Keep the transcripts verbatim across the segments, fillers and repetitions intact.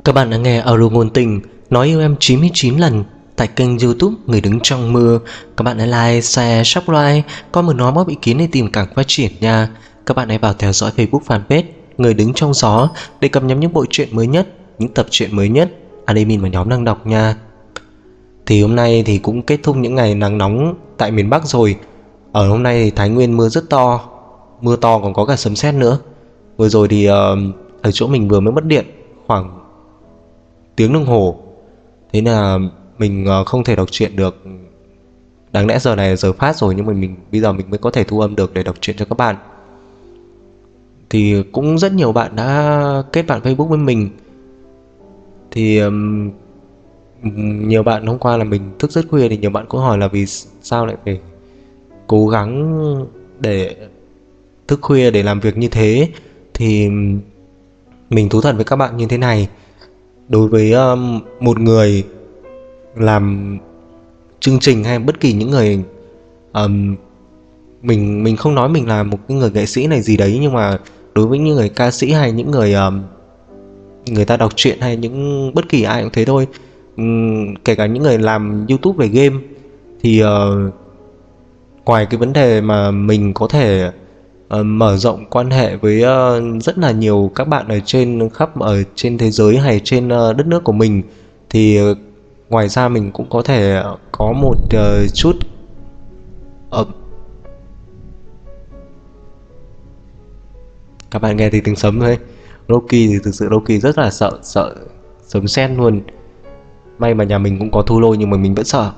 Các bạn đã nghe audio ngôn tình Nói yêu em chín mươi chín lần tại kênh YouTube Người Đứng Trong Mưa. Các bạn hãy like, share, subscribe, comment nói mót ý kiến để tìm càng phát triển nha. Các bạn hãy vào theo dõi Facebook fanpage Người Đứng Trong Gió để cập nhật những bộ truyện mới nhất, những tập truyện mới nhất admin và nhóm đang đọc nha. Thì hôm nay thì cũng kết thúc những ngày nắng nóng tại miền Bắc rồi. Ở hôm nay thì Thái Nguyên mưa rất to, mưa to còn có cả sấm sét nữa. Vừa rồi thì uh, ở chỗ mình vừa mới mất điện khoảng tiếng đồng hồ, thế là mình uh, không thể đọc truyện được. Đáng lẽ giờ này là giờ phát rồi, nhưng mà mình bây giờ mình mới có thể thu âm được để đọc truyện cho các bạn. Thì cũng rất nhiều bạn đã kết bạn Facebook với mình. Thì um, nhiều bạn hôm qua là mình thức rất khuya, thì nhiều bạn cũng hỏi là vì sao lại phải cố gắng để thức khuya để làm việc như thế. Thì mình thú thật với các bạn như thế này: đối với um, một người làm chương trình hay bất kỳ những người um, mình mình không nói mình là một cái người nghệ sĩ này gì đấy, nhưng mà đối với những người ca sĩ hay những người um, người ta đọc truyện hay những bất kỳ ai cũng thế thôi, um, kể cả những người làm YouTube về game, thì uh, ngoài cái vấn đề mà mình có thể uh, mở rộng quan hệ với uh, rất là nhiều các bạn ở trên khắp ở trên thế giới hay trên uh, đất nước của mình, thì uh, ngoài ra mình cũng có thể có một uh, chút uh, các bạn nghe thì tiếng sấm thôi. Loki thì thực sự Loki rất là sợ sợ sấm sét luôn. May mà nhà mình cũng có thu lôi nhưng mà mình vẫn sợ.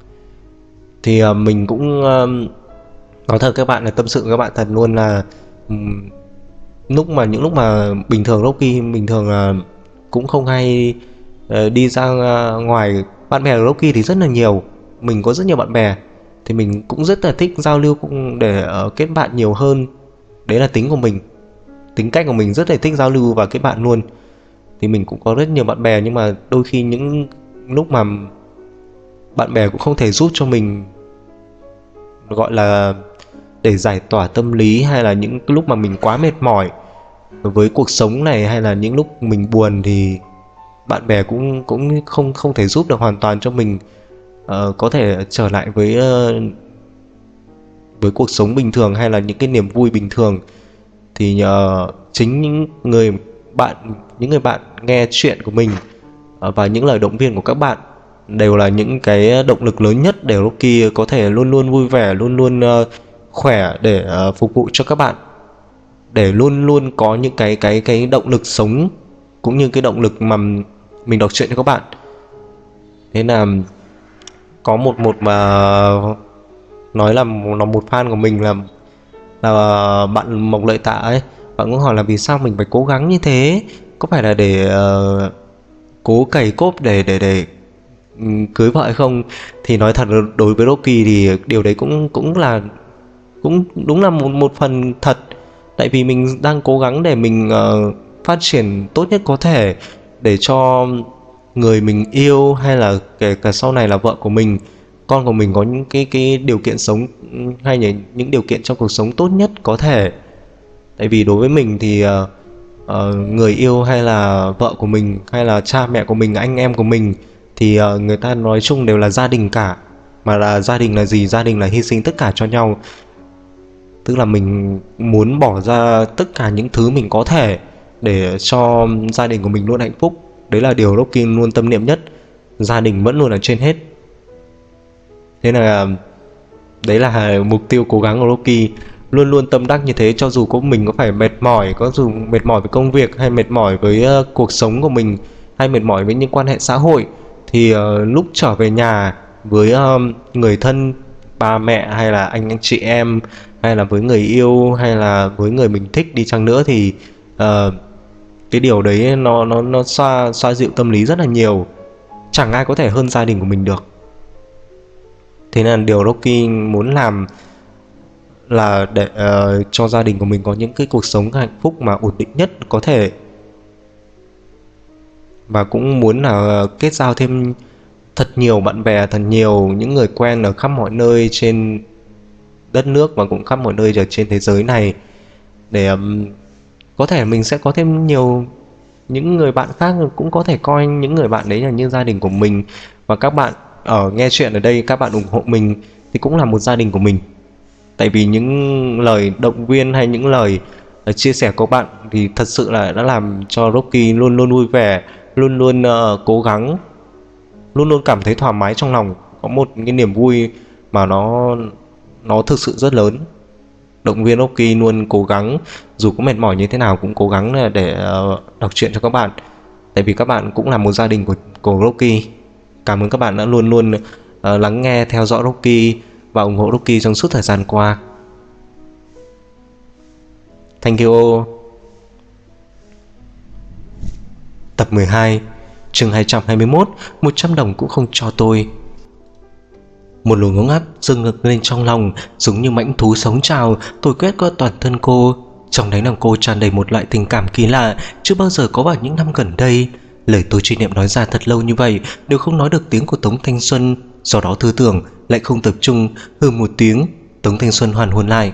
Thì uh, mình cũng uh, nói thật các bạn là tâm sự với các bạn thật luôn là um, lúc mà những lúc mà bình thường Loki bình thường là uh, cũng không hay uh, đi ra uh, ngoài. Bạn bè của Loki thì rất là nhiều, mình có rất nhiều bạn bè, thì mình cũng rất là thích giao lưu cũng để uh, kết bạn nhiều hơn. Đấy là tính của mình, tính cách của mình rất là thích giao lưu và kết bạn luôn. Thì mình cũng có rất nhiều bạn bè, nhưng mà đôi khi những lúc mà bạn bè cũng không thể giúp cho mình, gọi là để giải tỏa tâm lý, hay là những lúc mà mình quá mệt mỏi với cuộc sống này, hay là những lúc mình buồn, thì bạn bè cũng cũng không không thể giúp được hoàn toàn cho mình uh, có thể trở lại với uh, với cuộc sống bình thường hay là những cái niềm vui bình thường. Thì nhờ chính những người bạn những người bạn nghe chuyện của mình uh, và những lời động viên của các bạn đều là những cái động lực lớn nhất để Loki có thể luôn luôn vui vẻ, luôn luôn uh, khỏe để uh, phục vụ cho các bạn, để luôn luôn có những cái cái cái động lực sống, cũng như cái động lực mà mình đọc truyện cho các bạn. Thế là có một một mà nói là nó một fan của mình là là bạn Mộc Lợi Tạ ấy, bạn cũng hỏi là vì sao mình phải cố gắng như thế, có phải là để uh, cố cày cốp để để để um, cưới vợ hay không. Thì nói thật đối với Loki thì điều đấy cũng cũng là cũng đúng là một một phần thật, tại vì mình đang cố gắng để mình uh, phát triển tốt nhất có thể để cho người mình yêu, hay là kể cả sau này là vợ của mình, con của mình có những cái cái điều kiện sống hay những những điều kiện trong cuộc sống tốt nhất có thể. Tại vì đối với mình thì uh, uh, người yêu hay là vợ của mình, hay là cha mẹ của mình, anh em của mình, thì uh, người ta nói chung đều là gia đình cả. Mà là gia đình là gì? Gia đình là hy sinh tất cả cho nhau. Tức là mình muốn bỏ ra tất cả những thứ mình có thể để cho gia đình của mình luôn hạnh phúc. Đấy là điều Loki luôn tâm niệm nhất. Gia đình vẫn luôn ở trên hết. Thế là đấy là mục tiêu cố gắng của Loki, luôn luôn tâm đắc như thế. Cho dù có mình có phải mệt mỏi, có dù mệt mỏi với công việc, hay mệt mỏi với uh, cuộc sống của mình, hay mệt mỏi với những quan hệ xã hội, thì uh, lúc trở về nhà với uh, người thân, ba mẹ, hay là anh anh chị em, hay là với người yêu, hay là với người mình thích đi chăng nữa, thì uh, cái điều đấy nó nó nó xoa xoa dịu tâm lý rất là nhiều. Chẳng ai có thể hơn gia đình của mình được. Thế nên điều Loki muốn làm là để uh, cho gia đình của mình có những cái cuộc sống hạnh phúc mà ổn định nhất có thể. Và cũng muốn là kết giao thêm thật nhiều bạn bè, thật nhiều những người quen ở khắp mọi nơi trên đất nước và cũng khắp mọi nơi ở trên thế giới này, để um, có thể mình sẽ có thêm nhiều những người bạn khác cũng có thể coi những người bạn đấy là như gia đình của mình. Và các bạn ở nghe chuyện ở đây, các bạn ủng hộ mình thì cũng là một gia đình của mình. Tại vì những lời động viên hay những lời uh, chia sẻ của bạn thì thật sự là đã làm cho Rocky luôn luôn vui vẻ, luôn luôn uh, cố gắng, luôn luôn cảm thấy thoải mái trong lòng, có một cái niềm vui mà nó nó thực sự rất lớn. Động viên Rocky luôn cố gắng, dù có mệt mỏi như thế nào cũng cố gắng để uh, đọc truyện cho các bạn. Tại vì các bạn cũng là một gia đình của, của Rocky. Cảm ơn các bạn đã luôn luôn uh, lắng nghe, theo dõi Rocky và ủng hộ Rocky trong suốt thời gian qua. Thank you. Tập mười hai, chương hai trăm hai mươi mốt, một trăm đồng cũng không cho tôi. Một luồng ấm áp dâng ngực lên trong lòng, giống như mãnh thú sống trào, thổi quét qua toàn thân cô. Trong đáy lòng cô tràn đầy một loại tình cảm kỳ lạ, chưa bao giờ có vào những năm gần đây. Lời Tô Chi Niệm nói ra thật lâu như vậy đều không nói được tiếng của Tống Thanh Xuân, do đó tư tưởng lại không tập trung. Hừ một tiếng, Tống Thanh Xuân hoàn hồn lại.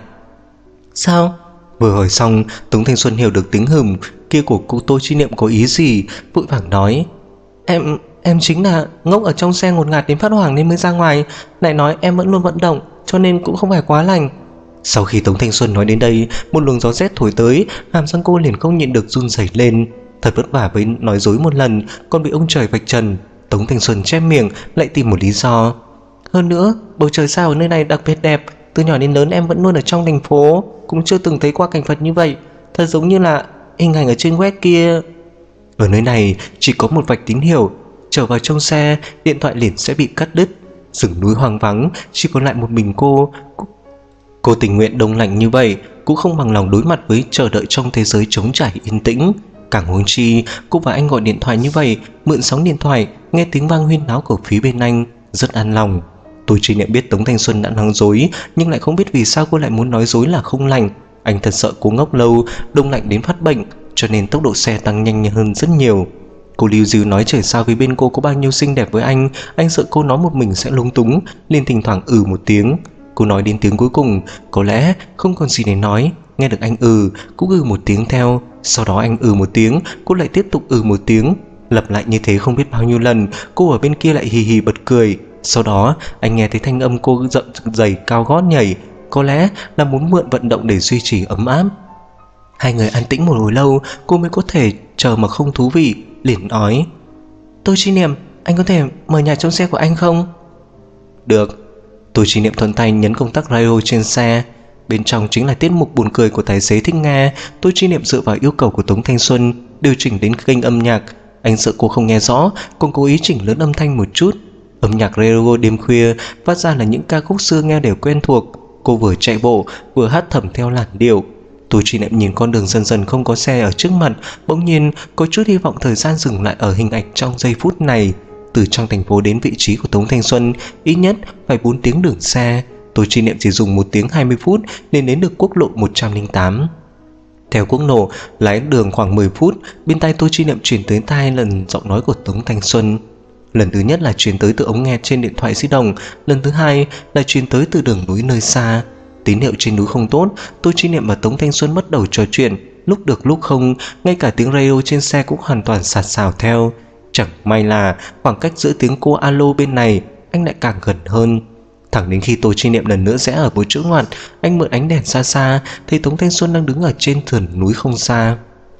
Sao? Vừa hỏi xong, Tống Thanh Xuân hiểu được tiếng hừm kia của cô Tô Chi Niệm có ý gì, vội vàng nói: Em... em chính là ngốc ở trong xe ngột ngạt đến phát hoảng nên mới ra ngoài. Lại nói em vẫn luôn vận động cho nên cũng không phải quá lành. Sau khi Tống Thanh Xuân nói đến đây, một luồng gió rét thổi tới, hàm răng cô liền không nhịn được run rẩy lên. Thật vất vả với nói dối một lần còn bị ông trời vạch trần, Tống Thanh Xuân chép miệng lại tìm một lý do. Hơn nữa, bầu trời sao ở nơi này đặc biệt đẹp. Từ nhỏ đến lớn em vẫn luôn ở trong thành phố, cũng chưa từng thấy qua cảnh vật như vậy. Thật giống như là hình ảnh ở trên web kia. Ở nơi này chỉ có một vạch tín hiệu, trở vào trong xe điện thoại liền sẽ bị cắt đứt. Rừng núi hoang vắng, chỉ còn lại một mình cô. Cô tình nguyện đông lạnh như vậy cũng không bằng lòng đối mặt với chờ đợi trong thế giới trống trải yên tĩnh. Càng huống chi cô và anh gọi điện thoại như vậy, mượn sóng điện thoại, nghe tiếng vang huyên náo của phía bên anh, rất an lòng. Tôi chỉ nhận biết Tống Thanh Xuân đã nói dối, nhưng lại không biết vì sao cô lại muốn nói dối là không lành. Anh thật sợ cô ngốc lâu, đông lạnh đến phát bệnh, cho nên tốc độ xe tăng nhanh hơn rất nhiều. Cô lưu dư nói trời sao với bên cô có bao nhiêu xinh đẹp với anh, anh sợ cô nói một mình sẽ lúng túng, nên thỉnh thoảng ừ một tiếng. Cô nói đến tiếng cuối cùng, có lẽ không còn gì để nói, nghe được anh ừ, cũng ừ một tiếng theo. Sau đó anh ừ một tiếng, cô lại tiếp tục ừ một tiếng, lặp lại như thế không biết bao nhiêu lần. Cô ở bên kia lại hì hì bật cười. Sau đó anh nghe thấy thanh âm cô giận giày cao gót nhảy, có lẽ là muốn mượn vận động để duy trì ấm áp. Hai người an tĩnh một hồi lâu, cô mới có thể chờ mà không thú vị, liền nói: Tô Chi Niệm, anh có thể mở nhạc trong xe của anh không? Được. Tô Chi Niệm thuận tay nhấn công tắc radio trên xe. Bên trong chính là tiết mục buồn cười của tài xế thích nghe. Tô Chi Niệm dựa vào yêu cầu của Tống Thanh Xuân điều chỉnh đến kênh âm nhạc. Anh sợ cô không nghe rõ, còn cố ý chỉnh lớn âm thanh một chút. Âm nhạc radio đêm khuya phát ra là những ca khúc xưa nghe đều quen thuộc. Cô vừa chạy bộ vừa hát thầm theo làn điệu. Tô Chi Niệm nhìn con đường dần dần không có xe ở trước mặt, bỗng nhiên có chút hy vọng thời gian dừng lại ở hình ảnh trong giây phút này. Từ trong thành phố đến vị trí của Tống Thanh Xuân ít nhất phải bốn tiếng đường xe. Tô Chi Niệm chỉ dùng một tiếng hai mươi phút nên đến được quốc lộ một trăm lẻ tám. Theo quốc lộ lái đường khoảng mười phút, bên tai Tô Chi Niệm truyền tới tai lần giọng nói của Tống Thanh Xuân. Lần thứ nhất là truyền tới từ ống nghe trên điện thoại di động, lần thứ hai là truyền tới từ đường núi nơi xa. Tín hiệu trên núi không tốt, Tô Chi Niệm và Tống Thanh Xuân bắt đầu trò chuyện, lúc được lúc không, ngay cả tiếng radio trên xe cũng hoàn toàn sạt sào theo. Chẳng may là khoảng cách giữa tiếng cô alo bên này, anh lại càng gần hơn. Thẳng đến khi Tô Chi Niệm lần nữa rẽ ở một chỗ ngoặt, anh mượn ánh đèn xa xa, thấy Tống Thanh Xuân đang đứng ở trên sườn núi không xa.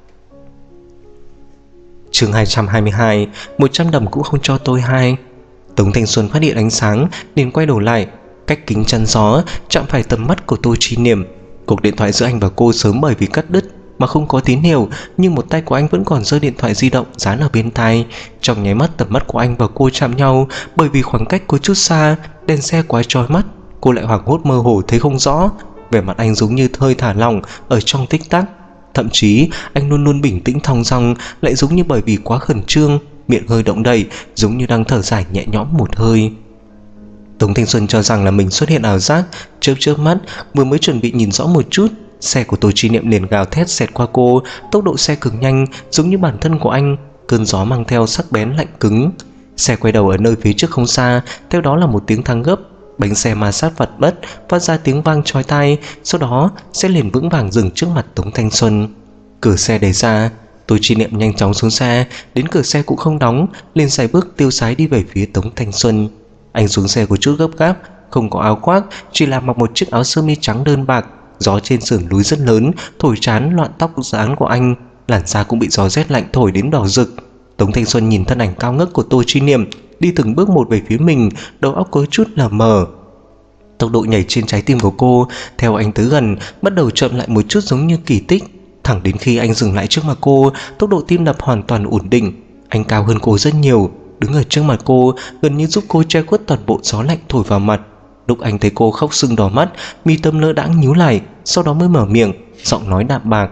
Chương hai trăm hai mươi hai, một trăm đồng cũng không cho tôi hai. Tống Thanh Xuân phát hiện ánh sáng, liền quay đầu lại, cách kính chắn gió chạm phải tầm mắt của Tô Chi Niệm. Cuộc điện thoại giữa anh và cô sớm bởi vì cắt đứt mà không có tín hiệu, nhưng một tay của anh vẫn còn giơ điện thoại di động dán ở bên tai. Trong nháy mắt tầm mắt của anh và cô chạm nhau, bởi vì khoảng cách có chút xa, đèn xe quá chói mắt, cô lại hoảng hốt mơ hồ thấy không rõ. Vẻ mặt anh giống như hơi thả lỏng ở trong tích tắc. Thậm chí anh luôn luôn bình tĩnh thong dong, lại giống như bởi vì quá khẩn trương, miệng hơi động đậy, giống như đang thở dài nhẹ nhõm một hơi. Tống Thanh Xuân cho rằng là mình xuất hiện ảo giác, chớp chớp mắt, vừa mới chuẩn bị nhìn rõ một chút, xe của Tô Chi Niệm liền gào thét xẹt qua cô, tốc độ xe cực nhanh, giống như bản thân của anh, cơn gió mang theo sắc bén lạnh cứng. Xe quay đầu ở nơi phía trước không xa, theo đó là một tiếng thắng gấp, bánh xe ma sát vặt bất, phát ra tiếng vang chói tai, sau đó xe liền vững vàng dừng trước mặt Tống Thanh Xuân. Cửa xe đẩy ra, Tôi Chi Niệm nhanh chóng xuống xe, đến cửa xe cũng không đóng, liền sải bước tiêu sái đi về phía Tống Thanh Xuân. Anh xuống xe có chút gấp gáp, không có áo khoác, chỉ là mặc một chiếc áo sơ mi trắng đơn bạc. Gió trên sườn núi rất lớn, thổi chán loạn tóc dáng của anh, làn da cũng bị gió rét lạnh thổi đến đỏ rực. Tống Thanh Xuân nhìn thân ảnh cao ngất của Tôi Chi Niệm đi từng bước một về phía mình, đầu óc có chút lờ mờ. Tốc độ nhảy trên trái tim của cô theo anh tới gần bắt đầu chậm lại một chút, giống như kỳ tích. Thẳng đến khi anh dừng lại trước mặt cô, tốc độ tim đập hoàn toàn ổn định. Anh cao hơn cô rất nhiều, đứng ở trước mặt cô, gần như giúp cô che khuất toàn bộ gió lạnh thổi vào mặt. Lúc anh thấy cô khóc sưng đỏ mắt, mi tâm lơ đãng nhíu lại, sau đó mới mở miệng, giọng nói đạm bạc: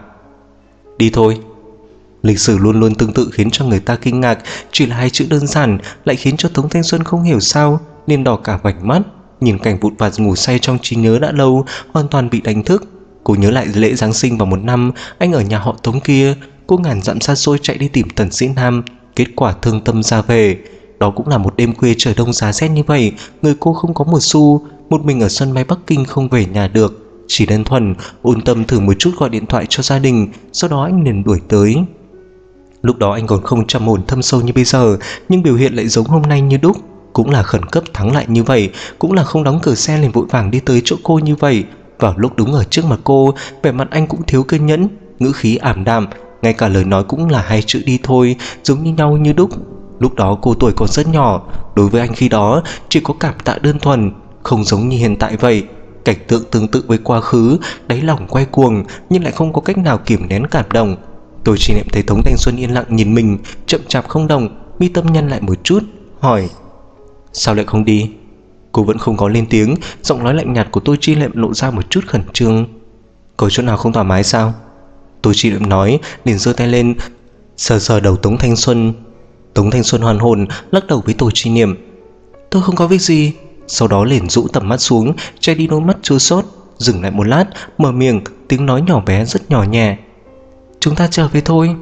"Đi thôi." Lịch sử luôn luôn tương tự khiến cho người ta kinh ngạc, chỉ là hai chữ đơn giản lại khiến cho Tống Thanh Xuân không hiểu sao nên đỏ cả vành mắt. Nhìn cảnh vụn vặt ngủ say trong trí nhớ đã lâu, hoàn toàn bị đánh thức. Cô nhớ lại lễ Giáng sinh vào một năm anh ở nhà họ Tống kia, cô ngàn dặm xa xôi chạy đi tìm Tần Sĩ Nam, kết quả thương tâm ra về. Đó cũng là một đêm khuya trời đông giá rét như vậy, người cô không có một xu, một mình ở sân bay Bắc Kinh không về nhà được, chỉ đơn thuần ôn tâm thử một chút gọi điện thoại cho gia đình, sau đó anh liền đuổi tới. Lúc đó anh còn không trầm ổn thâm sâu như bây giờ, nhưng biểu hiện lại giống hôm nay như đúc, cũng là khẩn cấp thắng lại như vậy, cũng là không đóng cửa xe liền vội vàng đi tới chỗ cô như vậy. Vào lúc đúng ở trước mặt cô, vẻ mặt anh cũng thiếu kiên nhẫn, ngữ khí ảm đạm, ngay cả lời nói cũng là hai chữ đi thôi, giống như nhau như đúc. Lúc đó cô tuổi còn rất nhỏ, đối với anh khi đó chỉ có cảm tạ đơn thuần, không giống như hiện tại vậy. Cảnh tượng tương tự với quá khứ, đáy lòng quay cuồng nhưng lại không có cách nào kiềm nén cảm động. Tôi chỉ niệm thấy Tống Thanh Xuân yên lặng nhìn mình, chậm chạp không động, mi tâm nhăn lại một chút, hỏi: "Sao lại không đi?" Cô vẫn không có lên tiếng, giọng nói lạnh nhạt của Tôi Chi Niệm lộ ra một chút khẩn trương. "Có chỗ nào không thoải mái sao?" Tôi Chi Niệm nói, liền giơ tay lên sờ sờ đầu Tống Thanh Xuân. Tống Thanh Xuân hoàn hồn lắc đầu với Tôi Chi Niệm: "Tôi không có việc gì." Sau đó liền rũ tầm mắt xuống, che đi đôi mắt chua xót, dừng lại một lát, mở miệng, tiếng nói nhỏ bé rất nhỏ nhẹ: "Chúng ta trở về thôi."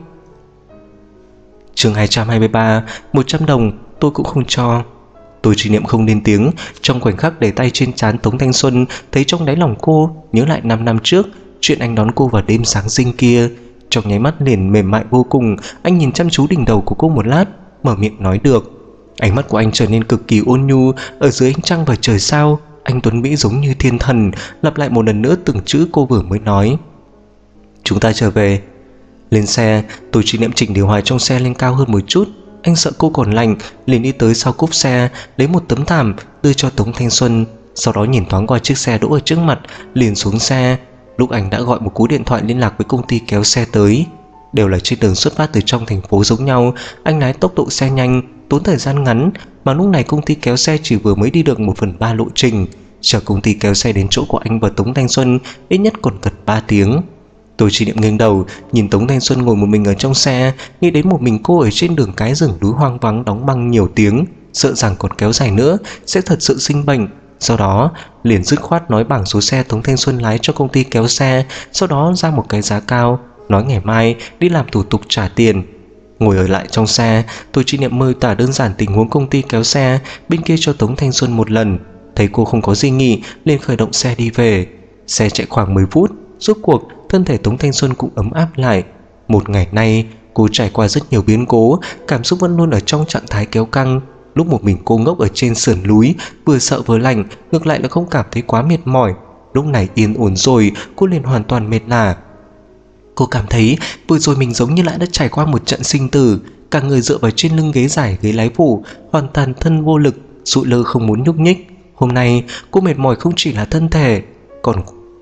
Chương hai trăm hai mươi ba. Một trăm đồng tôi cũng không cho. Tôi Chi Niệm không lên tiếng, trong khoảnh khắc để tay trên trán Tống Thanh Xuân, thấy trong đáy lòng cô nhớ lại năm năm trước chuyện anh đón cô vào đêm Giáng sinh kia. Trong nháy mắt liền mềm mại vô cùng. Anh nhìn chăm chú đỉnh đầu của cô một lát, mở miệng nói được. Ánh mắt của anh trở nên cực kỳ ôn nhu. Ở dưới ánh trăng và trời sao, anh tuấn mỹ giống như thiên thần, lặp lại một lần nữa từng chữ cô vừa mới nói: "Chúng ta trở về." Lên xe, Tôi Chi Niệm chỉnh điều hòa trong xe lên cao hơn một chút. Anh sợ cô còn lạnh, liền đi tới sau cốp xe, lấy một tấm thảm đưa cho Tống Thanh Xuân, sau đó nhìn thoáng qua chiếc xe đỗ ở trước mặt, liền xuống xe. Lúc anh đã gọi một cú điện thoại liên lạc với công ty kéo xe tới. Đều là trên đường xuất phát từ trong thành phố giống nhau, anh lái tốc độ xe nhanh, tốn thời gian ngắn, mà lúc này công ty kéo xe chỉ vừa mới đi được một phần ba lộ trình. Chờ công ty kéo xe đến chỗ của anh và Tống Thanh Xuân ít nhất còn gần ba tiếng. Tôi Chi Niệm nghiêng đầu nhìn Tống Thanh Xuân ngồi một mình ở trong xe, nghĩ đến một mình cô ở trên đường cái rừng núi hoang vắng đóng băng nhiều tiếng, sợ rằng còn kéo dài nữa sẽ thật sự sinh bệnh. Sau đó liền dứt khoát nói bảng số xe Tống Thanh Xuân lái cho công ty kéo xe, sau đó ra một cái giá cao, nói ngày mai đi làm thủ tục trả tiền. Ngồi ở lại trong xe, Tôi Chi Niệm mơ tả đơn giản tình huống công ty kéo xe bên kia cho Tống Thanh Xuân một lần. Thấy cô không có gì nghỉ, liền khởi động xe đi về. Xe chạy khoảng mười phút, rốt cuộc thân thể Tống Thanh Xuân cũng ấm áp lại. Một ngày nay cô trải qua rất nhiều biến cố, cảm xúc vẫn luôn ở trong trạng thái kéo căng. Lúc một mình cô ngốc ở trên sườn núi, vừa sợ vừa lạnh, ngược lại là không cảm thấy quá mệt mỏi. Lúc này yên ổn rồi, cô liền hoàn toàn mệt lả. Cô cảm thấy vừa rồi mình giống như lại đã trải qua một trận sinh tử, cả người dựa vào trên lưng ghế dài ghế lái phụ, hoàn toàn thân vô lực, sụi lơ không muốn nhúc nhích. Hôm nay cô mệt mỏi không chỉ là thân thể, còn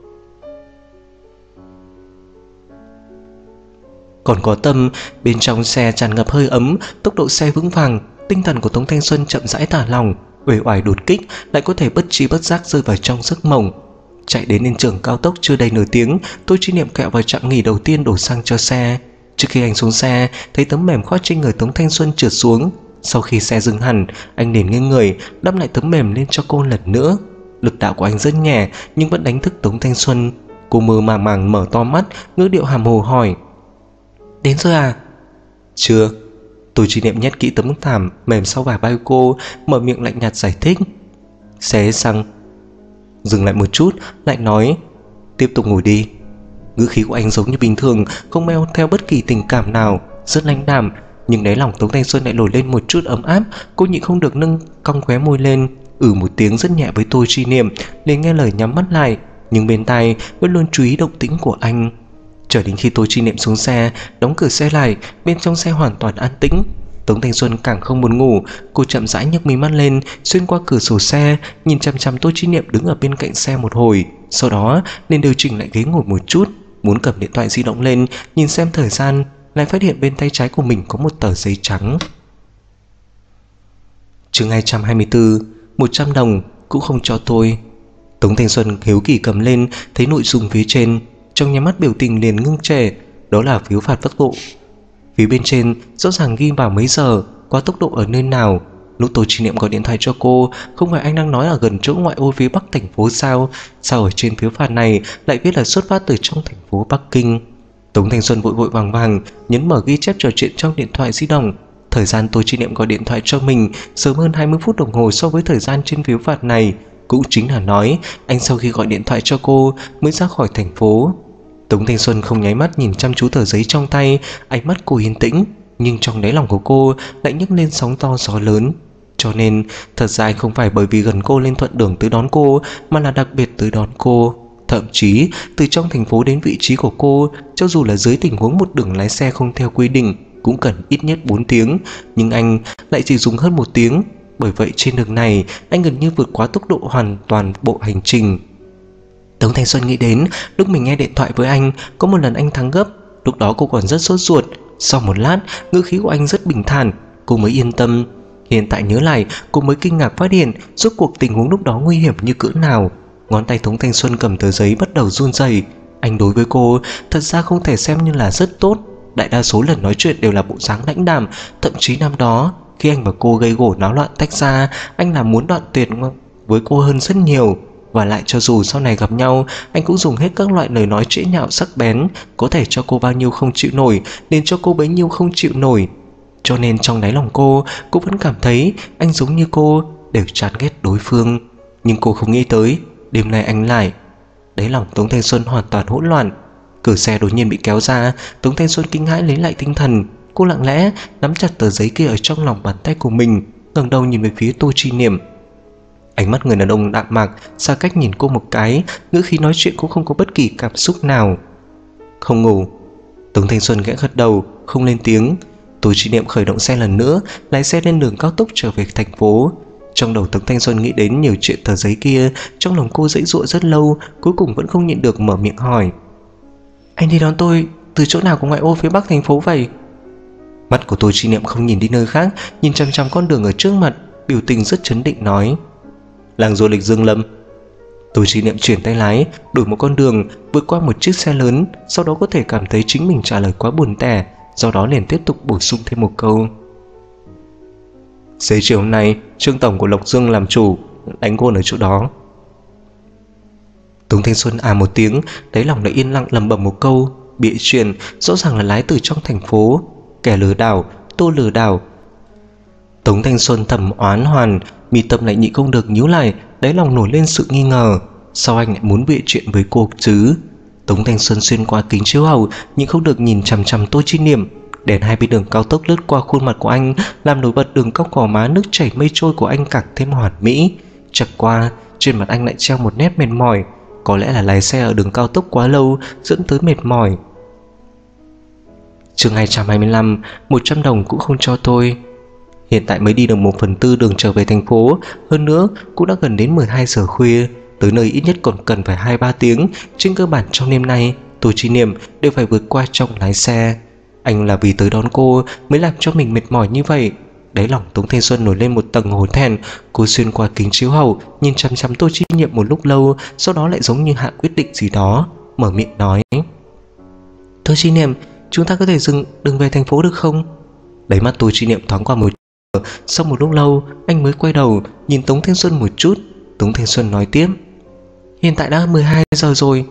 còn có tâm. Bên trong xe tràn ngập hơi ấm, tốc độ xe vững vàng, tinh thần của Tống Thanh Xuân chậm rãi thả lỏng, uể oải đột kích lại có thể bất trí bất giác rơi vào trong giấc mộng. Chạy đến lên trường cao tốc chưa đầy nửa tiếng, Tôi Chi Niệm kẹo vào trạm nghỉ đầu tiên đổ xăng cho xe. Trước khi anh xuống xe, thấy tấm mềm khoác trên người Tống Thanh Xuân trượt xuống. Sau khi xe dừng hẳn, anh liền nghiêng người đắp lại tấm mềm lên cho cô lần nữa. Lực đạo của anh rất nhẹ nhưng vẫn đánh thức Tống Thanh Xuân. Cô mơ màng màng mở to mắt, ngữ điệu hàm hồ hỏi: "Đến rồi à?" "Chưa." Tôi Chi Niệm nhét kỹ tấm thảm mềm sau vải vai cô, mở miệng lạnh nhạt giải thích: "Xe hết xăng." Dừng lại một chút lại nói: "Tiếp tục ngồi đi." Ngữ khí của anh giống như bình thường, không mang theo bất kỳ tình cảm nào, rất lãnh đạm, nhưng đáy lòng Tống Thanh Xuân lại nổi lên một chút ấm áp. Cô nhịn không được nâng cong khóe môi lên, ử một tiếng rất nhẹ với Tô Chi Niệm, liền nghe lời nhắm mắt lại, nhưng bên tai vẫn luôn chú ý động tĩnh của anh. Chờ đến khi Tô Chi Niệm xuống xe, đóng cửa xe lại, bên trong xe hoàn toàn an tĩnh. Tống Thanh Xuân càng không muốn ngủ, cô chậm rãi nhấc mí mắt lên, xuyên qua cửa sổ xe, nhìn chằm chằm Tô Chi Niệm đứng ở bên cạnh xe một hồi, sau đó nên điều chỉnh lại ghế ngồi một chút, muốn cầm điện thoại di động lên nhìn xem thời gian, lại phát hiện bên tay trái của mình có một tờ giấy trắng. Chương hai trăm hai mươi tư, một trăm đồng cũng không cho tôi. Tống Thanh Xuân hiếu kỳ cầm lên, thấy nội dung phía trên, trong nháy mắt biểu tình liền ngưng trệ, đó là phiếu phạt tốc độ. Phía bên trên rõ ràng ghi vào mấy giờ, quá tốc độ ở nơi nào. Lúc Tô Chi Niệm gọi điện thoại cho cô, không phải anh đang nói ở gần chỗ ngoại ô phía bắc thành phố sao? Sao ở trên phiếu phạt này lại viết là xuất phát từ trong thành phố Bắc Kinh? Tống Thanh Xuân vội vội vàng vàng nhấn mở ghi chép trò chuyện trong điện thoại di động. Thời gian Tô Chi Niệm gọi điện thoại cho mình sớm hơn hai mươi phút đồng hồ so với thời gian trên phiếu phạt này, cũng chính là nói anh sau khi gọi điện thoại cho cô mới ra khỏi thành phố. Tống Thanh Xuân không nháy mắt nhìn chăm chú tờ giấy trong tay, ánh mắt cô yên tĩnh, nhưng trong đáy lòng của cô lại nhấc lên sóng to gió lớn. Cho nên thật ra anh không phải bởi vì gần cô lên thuận đường tới đón cô, mà là đặc biệt tới đón cô. Thậm chí từ trong thành phố đến vị trí của cô, cho dù là dưới tình huống một đường lái xe không theo quy định, cũng cần ít nhất bốn tiếng, nhưng anh lại chỉ dùng hơn một tiếng. Bởi vậy trên đường này anh gần như vượt quá tốc độ hoàn toàn bộ hành trình. Tống Thanh Xuân nghĩ đến lúc mình nghe điện thoại với anh, có một lần anh thắng gấp, lúc đó cô còn rất sốt ruột. Sau một lát, ngữ khí của anh rất bình thản, cô mới yên tâm. Hiện tại nhớ lại, cô mới kinh ngạc phát hiện rốt cuộc tình huống lúc đó nguy hiểm như cỡ nào. Ngón tay Tống Thanh Xuân cầm tờ giấy bắt đầu run rẩy. Anh đối với cô thật ra không thể xem như là rất tốt. Đại đa số lần nói chuyện đều là bộ dáng lãnh đạm. Thậm chí năm đó khi anh và cô gây gổ náo loạn tách ra, anh là muốn đoạn tuyệt với cô hơn rất nhiều. Và lại cho dù sau này gặp nhau, anh cũng dùng hết các loại lời nói trễ nhạo sắc bén, có thể cho cô bao nhiêu không chịu nổi nên cho cô bấy nhiêu không chịu nổi. Cho nên trong đáy lòng cô, cô vẫn cảm thấy anh giống như cô đều chán ghét đối phương. Nhưng cô không nghĩ tới đêm nay anh lại. Đáy lòng Tống Thanh Xuân hoàn toàn hỗn loạn. Cửa xe đột nhiên bị kéo ra, Tống Thanh Xuân kinh hãi lấy lại tinh thần. Cô lặng lẽ nắm chặt tờ giấy kia ở trong lòng bàn tay của mình, ngẩng đầu nhìn về phía Tô Chi Niệm. Ánh mắt người đàn ông đạm mạc xa cách nhìn cô một cái, ngữ khí nói chuyện cũng không có bất kỳ cảm xúc nào. Không ngủ. Tống Thanh Xuân khẽ gật đầu, không lên tiếng. Tô Chi Niệm khởi động xe lần nữa, lái xe lên đường cao tốc trở về thành phố. Trong đầu Tống Thanh Xuân nghĩ đến nhiều chuyện tờ giấy kia, trong lòng cô dãy dụa rất lâu, cuối cùng vẫn không nhịn được mở miệng hỏi: Anh đi đón tôi từ chỗ nào của ngoại ô phía bắc thành phố vậy? Mắt của Tô Chi Niệm không nhìn đi nơi khác, nhìn chăm chăm con đường ở trước mặt, biểu tình rất trấn định nói: Làng du lịch Dương Lâm. Tô Chi Niệm chuyển tay lái, đổi một con đường, vượt qua một chiếc xe lớn, sau đó có thể cảm thấy chính mình trả lời quá buồn tẻ, do đó liền tiếp tục bổ sung thêm một câu: Xế chiều hôm nay, Trương tổng của Lộc Dương làm chủ, đánh cô ở chỗ đó. Tống Thanh Xuân à một tiếng, đáy lòng lại yên lặng lẩm bẩm một câu: Bịa chuyện, rõ ràng là lái từ trong thành phố. Kẻ lừa đảo, Tô lừa đảo. Tống Thanh Xuân thầm oán hoàn, mi tâm lại nhịn không được nhíu lại, đáy lòng nổi lên sự nghi ngờ. Sao anh lại muốn bịa chuyện với cô chứ? Tống Thanh Xuân xuyên qua kính chiếu hậu, nhịn không được nhìn chằm chằm Tô Chi Niệm. Đèn hai bên đường cao tốc lướt qua khuôn mặt của anh, làm nổi bật đường cong gò má nước chảy mây trôi của anh càng thêm hoàn mỹ. Chợt qua, trên mặt anh lại treo một nét mệt mỏi. Có lẽ là lái xe ở đường cao tốc quá lâu dẫn tới mệt mỏi. Chương hai trăm hai mươi lăm, một trăm đồng cũng không cho tôi. Hiện tại mới đi được một phần tư đường trở về thành phố, hơn nữa cũng đã gần đến mười hai giờ khuya, tới nơi ít nhất còn cần phải hai ba tiếng. Trên cơ bản trong đêm nay, Tô Chi Niệm đều phải vượt qua trong lái xe. Anh là vì tới đón cô mới làm cho mình mệt mỏi như vậy. Đáy lòng Tống Thanh Xuân nổi lên một tầng hổ thẹn. Cô xuyên qua kính chiếu hậu, nhìn chăm chăm Tô Chi Niệm một lúc lâu, sau đó lại giống như hạ quyết định gì đó, mở miệng nói: Tô Chi Niệm, chúng ta có thể dừng đừng về thành phố được không? Đáy mắt Tô Chi Niệm thoáng qua một. Sau một lúc lâu, anh mới quay đầu nhìn Tống Thanh Xuân một chút. Tống Thanh Xuân nói tiếp: Hiện tại đã mười hai giờ rồi.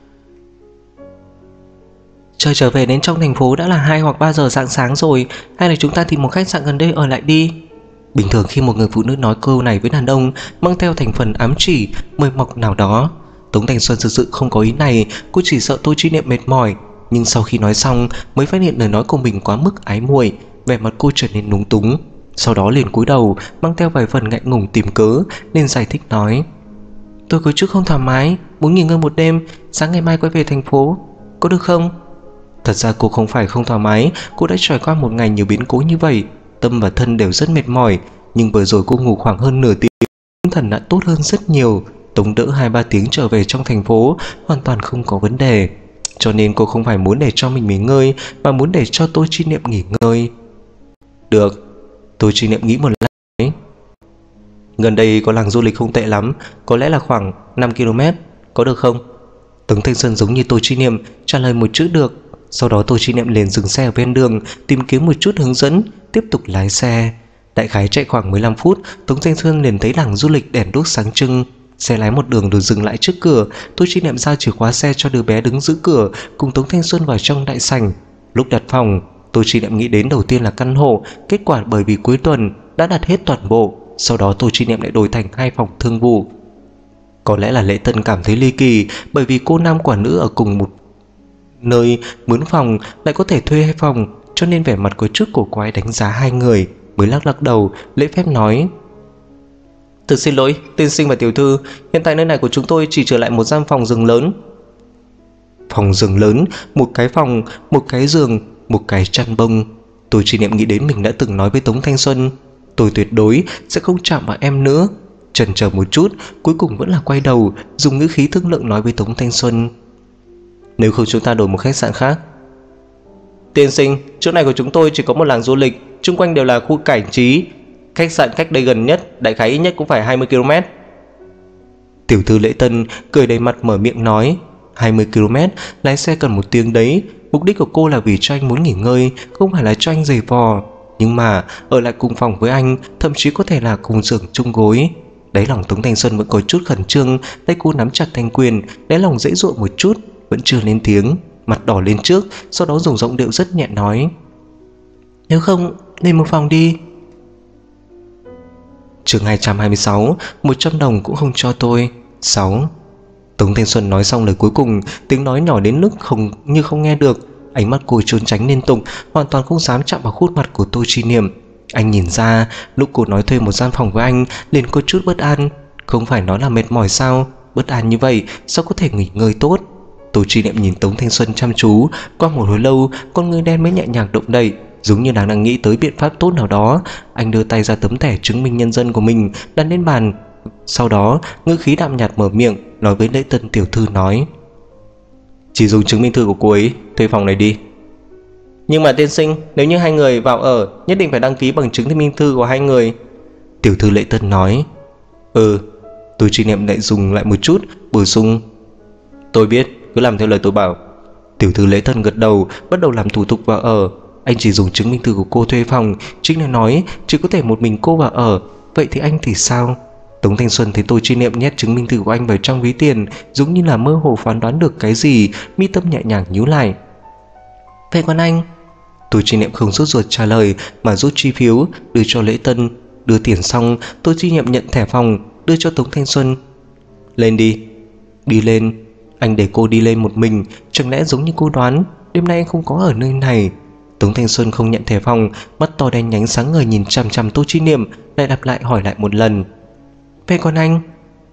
Trời trở về đến trong thành phố đã là hai hoặc ba giờ rạng sáng rồi, hay là chúng ta tìm một khách sạn gần đây ở lại đi. Bình thường khi một người phụ nữ nói câu này với đàn ông mang theo thành phần ám chỉ, mời mọc nào đó, Tống Thanh Xuân thực sự không có ý này, cô chỉ sợ Tô Chi Niệm mệt mỏi. Nhưng sau khi nói xong mới phát hiện lời nói của mình quá mức ái muội, vẻ mặt cô trở nên lúng túng. Sau đó liền cúi đầu, mang theo vài phần ngại ngùng tìm cớ, nên giải thích nói: tôi có chút không thoải mái, muốn nghỉ ngơi một đêm, sáng ngày mai quay về thành phố, có được không? Thật ra cô không phải không thoải mái, cô đã trải qua một ngày nhiều biến cố như vậy, tâm và thân đều rất mệt mỏi. Nhưng vừa rồi cô ngủ khoảng hơn nửa tiếng, tinh thần đã tốt hơn rất nhiều. Tống đỡ hai ba tiếng trở về trong thành phố hoàn toàn không có vấn đề. Cho nên cô không phải muốn để cho mình nghỉ ngơi, mà muốn để cho Tô Chi Niệm nghỉ ngơi. Được, Tô Chi Niệm nghĩ một lát. Gần đây có làng du lịch không tệ lắm, có lẽ là khoảng năm ki lô mét, có được không? Tống Thanh Xuân giống như Tô Chi Niệm trả lời một chữ được. Sau đó Tô Chi Niệm liền dừng xe ở ven đường, tìm kiếm một chút hướng dẫn, tiếp tục lái xe. Đại khái chạy khoảng mười lăm phút, Tống Thanh Xuân liền thấy làng du lịch đèn đuốc sáng trưng. Xe lái một đường rồi dừng lại trước cửa. Tô Chi Niệm giao chìa khóa xe cho đứa bé đứng giữ cửa, cùng Tống Thanh Xuân vào trong đại sảnh. Lúc đặt phòng, Tô Chi Niệm nghĩ đến đầu tiên là căn hộ, kết quả bởi vì cuối tuần đã đặt hết toàn bộ. Sau đó Tô Chi Niệm lại đổi thành hai phòng thương vụ. Có lẽ là Lễ Tân cảm thấy ly kỳ, bởi vì cô nam quả nữ ở cùng một nơi mướn phòng lại có thể thuê hai phòng, cho nên vẻ mặt có chút cổ quái đánh giá hai người, mới lắc lắc đầu, lễ phép nói: thật xin lỗi, tiên sinh và tiểu thư, hiện tại nơi này của chúng tôi chỉ trở lại một gian phòng giường lớn. Phòng giường lớn, một cái phòng, một cái giường, một cái chăn bông. Tôi chỉ niệm nghĩ đến mình đã từng nói với Tống Thanh Xuân: tôi tuyệt đối sẽ không chạm vào em nữa. Chần chờ một chút, cuối cùng vẫn là quay đầu, dùng ngữ khí thương lượng nói với Tống Thanh Xuân: nếu không chúng ta đổi một khách sạn khác. Tiên sinh, chỗ này của chúng tôi chỉ có một làng du lịch, chung quanh đều là khu cảnh trí, khách sạn cách đây gần nhất đại khái ít nhất cũng phải hai mươi ki lô mét. Tiểu thư Lễ Tân cười đầy mặt mở miệng nói: hai mươi ki lô mét, lái xe cần một tiếng đấy. Mục đích của cô là vì cho anh muốn nghỉ ngơi, không phải là cho anh giày vò. Nhưng mà ở lại cùng phòng với anh, thậm chí có thể là cùng giường chung gối. Đáy lòng Tống Thanh Xuân vẫn có chút khẩn trương, tay cô nắm chặt thanh quyền, đáy lòng dễ dụa một chút, vẫn chưa lên tiếng, mặt đỏ lên trước, sau đó dùng giọng điệu rất nhẹ nói: nếu không, lên một phòng đi. Chương hai trăm hai mươi sáu, một trăm đồng cũng không cho tôi. sáu. Tống Thanh Xuân nói xong lời cuối cùng, tiếng nói nhỏ đến mức không như không nghe được. Ánh mắt cô trốn tránh liên tục, hoàn toàn không dám chạm vào khuôn mặt của Tô Chi Niệm. Anh nhìn ra, lúc cô nói thuê một gian phòng với anh, liền có chút bất an. Không phải nói là mệt mỏi sao? Bất an như vậy, sao có thể nghỉ ngơi tốt? Tô Chi Niệm nhìn Tống Thanh Xuân chăm chú, qua một hồi lâu, con người đen mới nhẹ nhàng động đậy, giống như đang đang nghĩ tới biện pháp tốt nào đó. Anh đưa tay ra tấm thẻ chứng minh nhân dân của mình đặt lên bàn, sau đó ngữ khí đạm nhạt mở miệng nói với Lễ Tân tiểu thư nói: chỉ dùng chứng minh thư của cô ấy thuê phòng này đi. Nhưng mà tiên sinh, nếu như hai người vào ở, nhất định phải đăng ký bằng chứng minh thư của hai người. Tiểu thư Lễ Tân nói. Ừ. Tôi Chi Niệm lại dùng lại một chút, bổ sung: tôi biết, cứ làm theo lời tôi bảo. Tiểu thư Lễ Tân gật đầu, bắt đầu làm thủ tục vào ở. Anh chỉ dùng chứng minh thư của cô thuê phòng, chính là nói chỉ có thể một mình cô vào ở. Vậy thì anh thì sao? Tống Thanh Xuân thấy Tô Chi Niệm nhét chứng minh thư của anh vào trong ví tiền, giống như là mơ hồ phán đoán được cái gì, mi tâm nhẹ nhàng nhíu lại. Vậy còn anh? Tô Chi Niệm không sốt ruột trả lời, mà rút chi phiếu đưa cho Lễ Tân. Đưa tiền xong, Tô Chi Niệm nhận thẻ phòng, đưa cho Tống Thanh Xuân. Lên đi. Đi lên. Anh để cô đi lên một mình, chẳng lẽ giống như cô đoán đêm nay anh không có ở nơi này? Tống Thanh Xuân không nhận thẻ phòng, mắt to đen nhánh sáng ngời nhìn chằm chằm Tô Chi Niệm, lại lặp lại hỏi lại một lần. Vậy còn anh?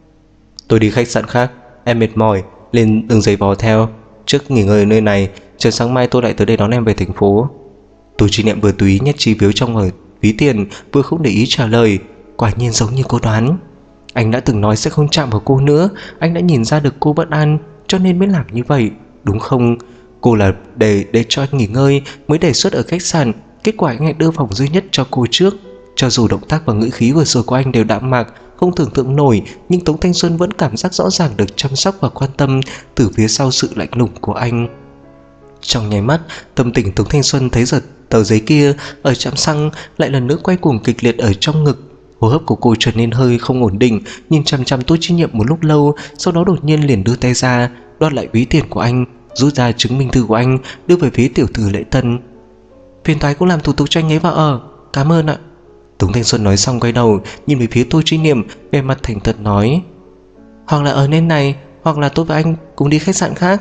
Tôi đi khách sạn khác, em mệt mỏi, lên đừng giày vò theo. Trước nghỉ ngơi ở nơi này, chờ sáng mai tôi lại tới đây đón em về thành phố. Tô Chi Niệm vừa tùy nhét chi phiếu trong ở ví tiền, vừa không để ý trả lời. Quả nhiên giống như cô đoán. Anh đã từng nói sẽ không chạm vào cô nữa, anh đã nhìn ra được cô bất an, cho nên mới làm như vậy, đúng không? Cô là để để cho anh nghỉ ngơi mới đề xuất ở khách sạn, kết quả anh lại đưa phòng duy nhất cho cô trước. Cho dù động tác và ngữ khí vừa rồi của anh đều đạm mạc, không tưởng tượng nổi, nhưng Tống Thanh Xuân vẫn cảm giác rõ ràng được chăm sóc và quan tâm từ phía sau sự lạnh lùng của anh. Trong nháy mắt, tâm tình Tống Thanh Xuân thấy giật tờ giấy kia ở trạm xăng lại lần nữa quay cuồng kịch liệt ở trong ngực. Hô hấp của cô trở nên hơi không ổn định, nhìn chằm chằm Tô Chi Niệm một lúc lâu, sau đó đột nhiên liền đưa tay ra, đoạt lại ví tiền của anh, rút ra chứng minh thư của anh, đưa về phía tiểu thư Lễ Tân. Phiền toái cũng làm thủ tục cho anh ấy vào ở, cảm ơn ạ. Tống Thanh Xuân nói xong quay đầu nhìn về phía Tô Chi Niệm, vẻ mặt thành thật nói: hoặc là ở nơi này, hoặc là tôi và anh cùng đi khách sạn khác.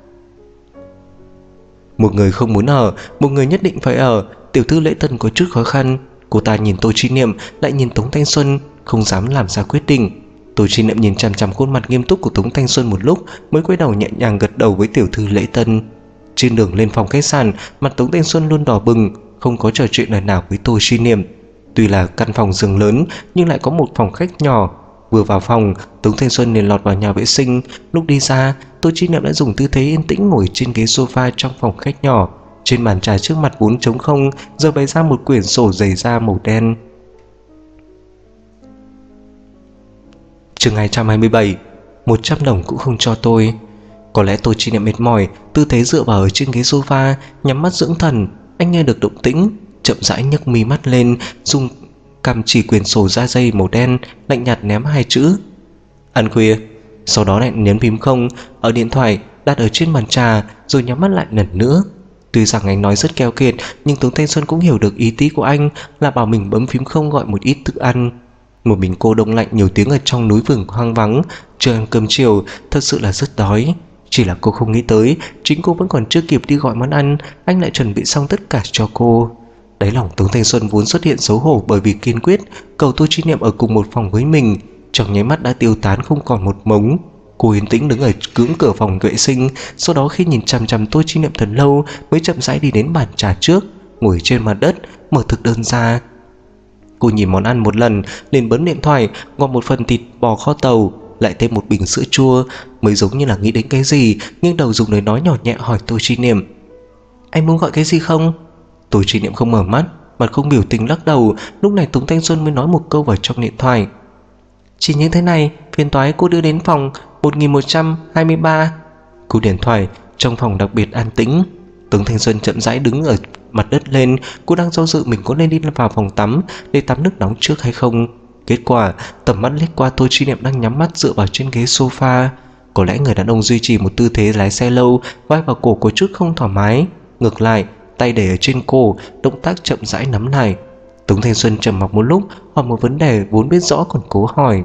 Một người không muốn ở, một người nhất định phải ở. Tiểu thư Lễ Tân có chút khó khăn. Cô ta nhìn Tô Chi Niệm, lại nhìn Tống Thanh Xuân, không dám làm ra quyết định. Tô Chi Niệm nhìn chằm chằm khuôn mặt nghiêm túc của Tống Thanh Xuân một lúc, mới quay đầu nhẹ nhàng gật đầu với tiểu thư Lễ Tân. Trên đường lên phòng khách sạn, mặt Tống Thanh Xuân luôn đỏ bừng, không có trò chuyện lời nào với Tô Chi Niệm. Tuy là căn phòng giường lớn, nhưng lại có một phòng khách nhỏ. Vừa vào phòng, Tống Thanh Xuân liền lọt vào nhà vệ sinh. Lúc đi ra, Tô Chi Niệm đã dùng tư thế yên tĩnh ngồi trên ghế sofa trong phòng khách nhỏ. Trên bàn trà trước mặt vốn trống không, giờ bày ra một quyển sổ dày da màu đen. Chương hai trăm hai mươi bảy. Một trăm đồng cũng không cho tôi. Có lẽ Tô Chi Niệm mệt mỏi, tư thế dựa vào ở trên ghế sofa, nhắm mắt dưỡng thần. Anh nghe được động tĩnh, chậm rãi nhấc mí mắt lên, dùng cầm chỉ quyển sổ da dây màu đen, lạnh nhạt ném hai chữ: ăn khuya. Sau đó lại nhấn phím không ở điện thoại đặt ở trên bàn trà, rồi nhắm mắt lại lần nữa. Tuy rằng anh nói rất keo kiệt, nhưng Tống Thanh Xuân cũng hiểu được ý tứ của anh là bảo mình bấm phím không gọi một ít thức ăn. Một mình cô đông lạnh nhiều tiếng ở trong núi rừng hoang vắng, chưa ăn cơm chiều, thật sự là rất đói. Chỉ là cô không nghĩ tới, chính cô vẫn còn chưa kịp đi gọi món ăn, anh lại chuẩn bị xong tất cả cho cô. Đáy lòng Tống Thanh Xuân vốn xuất hiện xấu hổ bởi vì kiên quyết cầu Tô Chi Niệm ở cùng một phòng với mình, trong nháy mắt đã tiêu tán không còn một mống. Cô yên tĩnh đứng ở ngưỡng cửa phòng vệ sinh, sau đó khi nhìn chằm chằm Tô Chi Niệm thật lâu, mới chậm rãi đi đến bàn trà trước, ngồi trên mặt đất, mở thực đơn ra. Cô nhìn món ăn một lần, liền bấm điện thoại, gọi một phần thịt bò kho tàu, lại thêm một bình sữa chua, mới giống như là nghĩ đến cái gì, nghiêng đầu dùng lời nói nhỏ nhẹ hỏi Tô Chi Niệm: anh muốn gọi cái gì không? Tô Chi Niệm không mở mắt, mặt không biểu tình lắc đầu. Lúc này Tống Thanh Xuân mới nói một câu vào trong điện thoại: chỉ như thế này, phiền toái cô đưa đến phòng một nghìn một trăm hai mươi ba. Cú điện thoại, trong phòng đặc biệt an tĩnh. Tống Thanh Xuân chậm rãi đứng ở mặt đất lên, cô đang do dự mình có nên đi vào phòng tắm để tắm nước nóng trước hay không. Kết quả, tầm mắt liếc qua Tô Chi Niệm đang nhắm mắt dựa vào trên ghế sofa. Có lẽ người đàn ông duy trì một tư thế lái xe lâu, vai vào cổ có chút không thoải mái. Ngược lại, tay để ở trên cổ, động tác chậm rãi nắm lại. Tống Thanh Xuân trầm mặc một lúc, hỏi một vấn đề vốn biết rõ còn cố hỏi: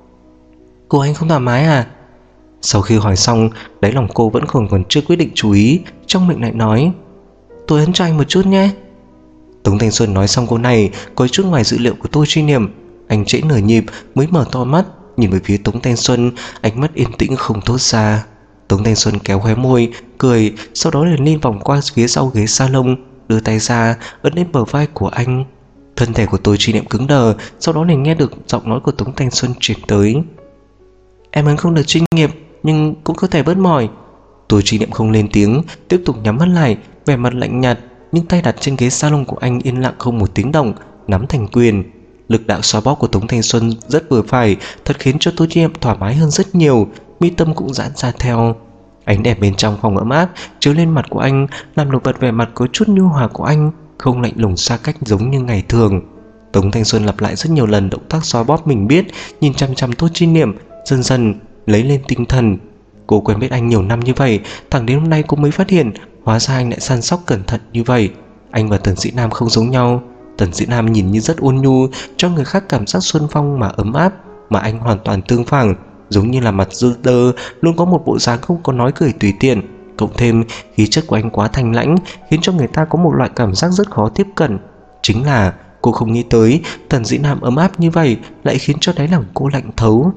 cô anh không thoải mái à? Sau khi hỏi xong, đáy lòng cô vẫn còn còn chưa quyết định chú ý, trong miệng lại nói: tôi ấn cho anh một chút nhé. Tống Thanh Xuân nói xong câu này có chút ngoài dự liệu của Tô Chi Niệm. Anh trễ nửa nhịp mới mở to mắt, nhìn về phía Tống Thanh Xuân, ánh mắt yên tĩnh không thốt ra. Tống Thanh Xuân kéo khóe môi, cười, sau đó liền lên vòng qua phía sau ghế salon, đưa tay ra ấn lên bờ vai của anh. Thân thể của Tô Chi Niệm cứng đờ, sau đó liền nghe được giọng nói của Tống Thanh Xuân truyền tới: em ấn không được chuyên nghiệp, nhưng cũng có thể bớt mỏi. Tô Chi Niệm không lên tiếng, tiếp tục nhắm mắt lại, vẻ mặt lạnh nhạt, nhưng tay đặt trên ghế salon của anh yên lặng không một tiếng động, nắm thành quyền. Lực đạo xoa bóp của Tống Thanh Xuân rất vừa phải, thật khiến cho Tô Chi Niệm thoải mái hơn rất nhiều, mi tâm cũng giãn ra theo. Ánh đèn bên trong phòng ấm áp chiếu lên mặt của anh, làm nổi bật vẻ mặt có chút nhu hòa của anh, không lạnh lùng xa cách giống như ngày thường. Tống Thanh Xuân lặp lại rất nhiều lần động tác xoa bóp mình biết, nhìn chăm chăm Tô Chi Niệm, dần dần lấy lên tinh thần. Cô quen biết anh nhiều năm như vậy, thẳng đến hôm nay cô mới phát hiện hóa ra anh lại săn sóc cẩn thận như vậy. Anh và Tần Sĩ Nam không giống nhau. Tần Sĩ Nam nhìn như rất ôn nhu, cho người khác cảm giác xuân phong mà ấm áp, mà anh hoàn toàn tương phản, giống như là mặt dư đơ, luôn có một bộ dáng không có nói cười tùy tiện. Cộng thêm khí chất của anh quá thanh lãnh, khiến cho người ta có một loại cảm giác rất khó tiếp cận. Chính là cô không nghĩ tới Tần Sĩ Nam ấm áp như vậy lại khiến cho đáy lòng cô lạnh thấu.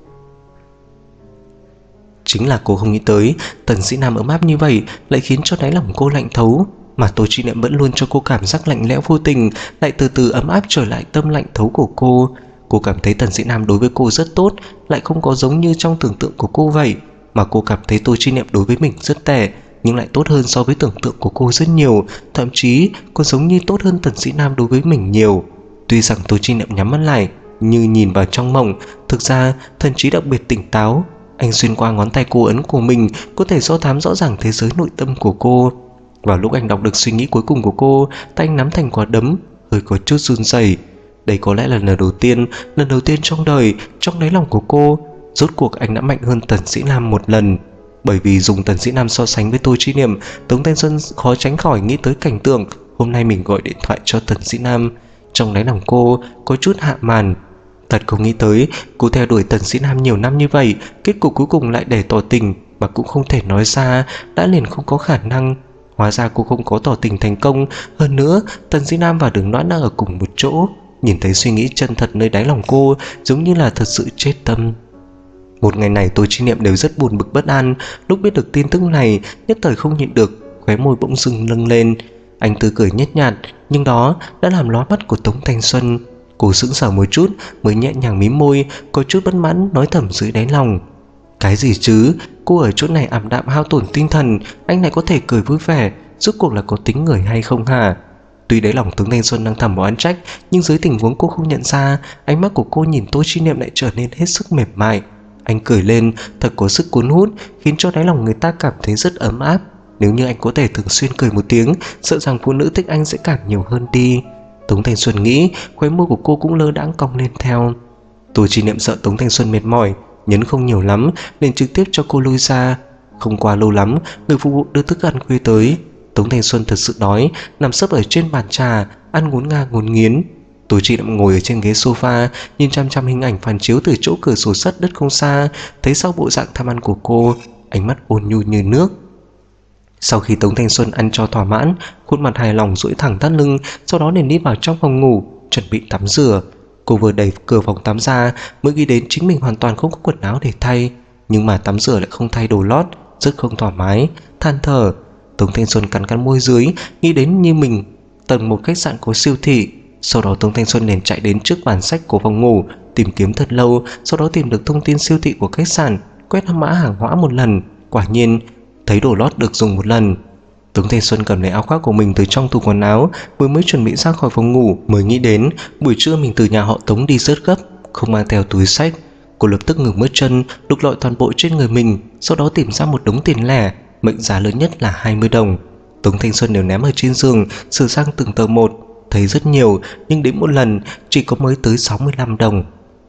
Chính là cô không nghĩ tới Tần Sĩ Nam ấm áp như vậy lại khiến cho đáy lòng cô lạnh thấu. Mà Tô Chi Niệm vẫn luôn cho cô cảm giác lạnh lẽo vô tình, lại từ từ ấm áp trở lại tâm lạnh thấu của cô. Cô cảm thấy Tần Sĩ Nam đối với cô rất tốt, lại không có giống như trong tưởng tượng của cô vậy. Mà cô cảm thấy Tô Chi Niệm đối với mình rất tệ, nhưng lại tốt hơn so với tưởng tượng của cô rất nhiều, thậm chí còn giống như tốt hơn Tần Sĩ Nam đối với mình nhiều. Tuy rằng Tô Chi Niệm nhắm mắt lại như nhìn vào trong mộng, thực ra thần trí đặc biệt tỉnh táo. Anh xuyên qua ngón tay cô ấn của mình, có thể do thám rõ ràng thế giới nội tâm của cô. Vào lúc anh đọc được suy nghĩ cuối cùng của cô, tay anh nắm thành quả đấm, hơi có chút run rẩy. Đây có lẽ là lần đầu tiên, lần đầu tiên trong đời, trong đáy lòng của cô, rốt cuộc anh đã mạnh hơn Tần Sĩ Nam một lần. Bởi vì dùng Tần Sĩ Nam so sánh với Tô Chi Niệm, Tống Thanh Xuân khó tránh khỏi nghĩ tới cảnh tượng hôm nay mình gọi điện thoại cho Tần Sĩ Nam. Trong đáy lòng cô có chút hạ màn. Thật không nghĩ tới cô theo đuổi Tần Sĩ Nam nhiều năm như vậy, kết cục cuối cùng lại để tỏ tình mà cũng không thể nói ra, đã liền không có khả năng. Hóa ra cô không có tỏ tình thành công. Hơn nữa Tần Sĩ Nam và Đường Noãn đang ở cùng một chỗ. Nhìn thấy suy nghĩ chân thật nơi đáy lòng cô giống như là thật sự chết tâm. Một ngày này Tô Chi Niệm đều rất buồn bực bất an. Lúc biết được tin tức này nhất thời không nhịn được, khóe môi bỗng dưng nâng lên. Anh tươi cười nhếch nhạt, nhưng đó đã làm lóa mắt của Tống Thanh Xuân. Cô sững sờ một chút mới nhẹ nhàng mím môi, có chút bất mãn nói thầm dưới đáy lòng: cái gì chứ, cô ở chỗ này ảm đạm hao tổn tinh thần, anh lại có thể cười vui vẻ, rốt cuộc là có tính người hay không hả? Tuy đáy lòng Tống Thanh Xuân đang thầm oán trách, nhưng dưới tình huống cô không nhận ra, ánh mắt của cô nhìn Tô Chi Niệm lại trở nên hết sức mềm mại. Anh cười lên thật có sức cuốn hút, khiến cho đáy lòng người ta cảm thấy rất ấm áp. Nếu như anh có thể thường xuyên cười một tiếng, sợ rằng phụ nữ thích anh sẽ càng nhiều hơn đi. Tống Thanh Xuân nghĩ, khóe môi của cô cũng lơ đãng cong lên theo. Tô Chi Niệm sợ Tống Thanh Xuân mệt mỏi, nhấn không nhiều lắm nên trực tiếp cho cô lui ra. Không qua lâu lắm, người phục vụ đưa thức ăn khuya tới. Tống Thanh Xuân thật sự đói, nằm sấp ở trên bàn trà, ăn ngốn ngang ngốn nghiến. Tô Chi Niệm ngồi ở trên ghế sofa, nhìn chăm chăm hình ảnh phản chiếu từ chỗ cửa sổ sắt đất không xa, thấy sau bộ dạng tham ăn của cô, ánh mắt ôn nhu như nước. Sau khi Tống Thanh Xuân ăn cho thỏa mãn, khuôn mặt hài lòng duỗi thẳng thắt lưng, sau đó liền đi vào trong phòng ngủ chuẩn bị tắm rửa. Cô vừa đẩy cửa phòng tắm ra mới nghĩ đến chính mình hoàn toàn không có quần áo để thay, nhưng mà tắm rửa lại không thay đồ lót, rất không thoải mái, than thở. Tống Thanh Xuân cắn cắn môi dưới, nghĩ đến như mình tầng một khách sạn có siêu thị. Sau đó Tống Thanh Xuân liền chạy đến trước bàn sách của phòng ngủ, tìm kiếm thật lâu, sau đó tìm được thông tin siêu thị của khách sạn, quét mã hàng hóa một lần, quả nhiên thấy đồ lót được dùng một lần. Tống Thanh Xuân cầm lấy áo khoác của mình từ trong tủ quần áo, vừa mới chuẩn bị ra khỏi phòng ngủ mới nghĩ đến buổi trưa mình từ nhà họ Tống đi rất gấp, không mang theo túi xách. Cô lập tức ngừng bước chân, lục lọi toàn bộ trên người mình, sau đó tìm ra một đống tiền lẻ, mệnh giá lớn nhất là hai mươi đồng. Tống Thanh Xuân đều ném ở trên giường, sửa sang từng tờ một, thấy rất nhiều nhưng đến một lần chỉ có mới tới sáu mươi lăm đồng.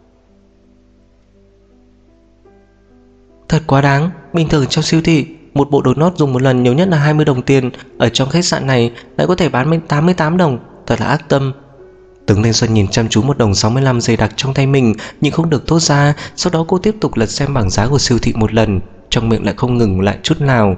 Thật quá đáng, bình thường trong siêu thị một bộ đồ lót dùng một lần nhiều nhất là hai mươi đồng tiền, ở trong khách sạn này lại có thể bán đến tám mươi tám đồng, thật là ác tâm. Tống Thanh Xuân nhìn chăm chú một đồng sáu mươi lăm dày đặc trong tay mình, nhưng không được thốt ra. Sau đó cô tiếp tục lật xem bảng giá của siêu thị một lần, trong miệng lại không ngừng lại chút nào.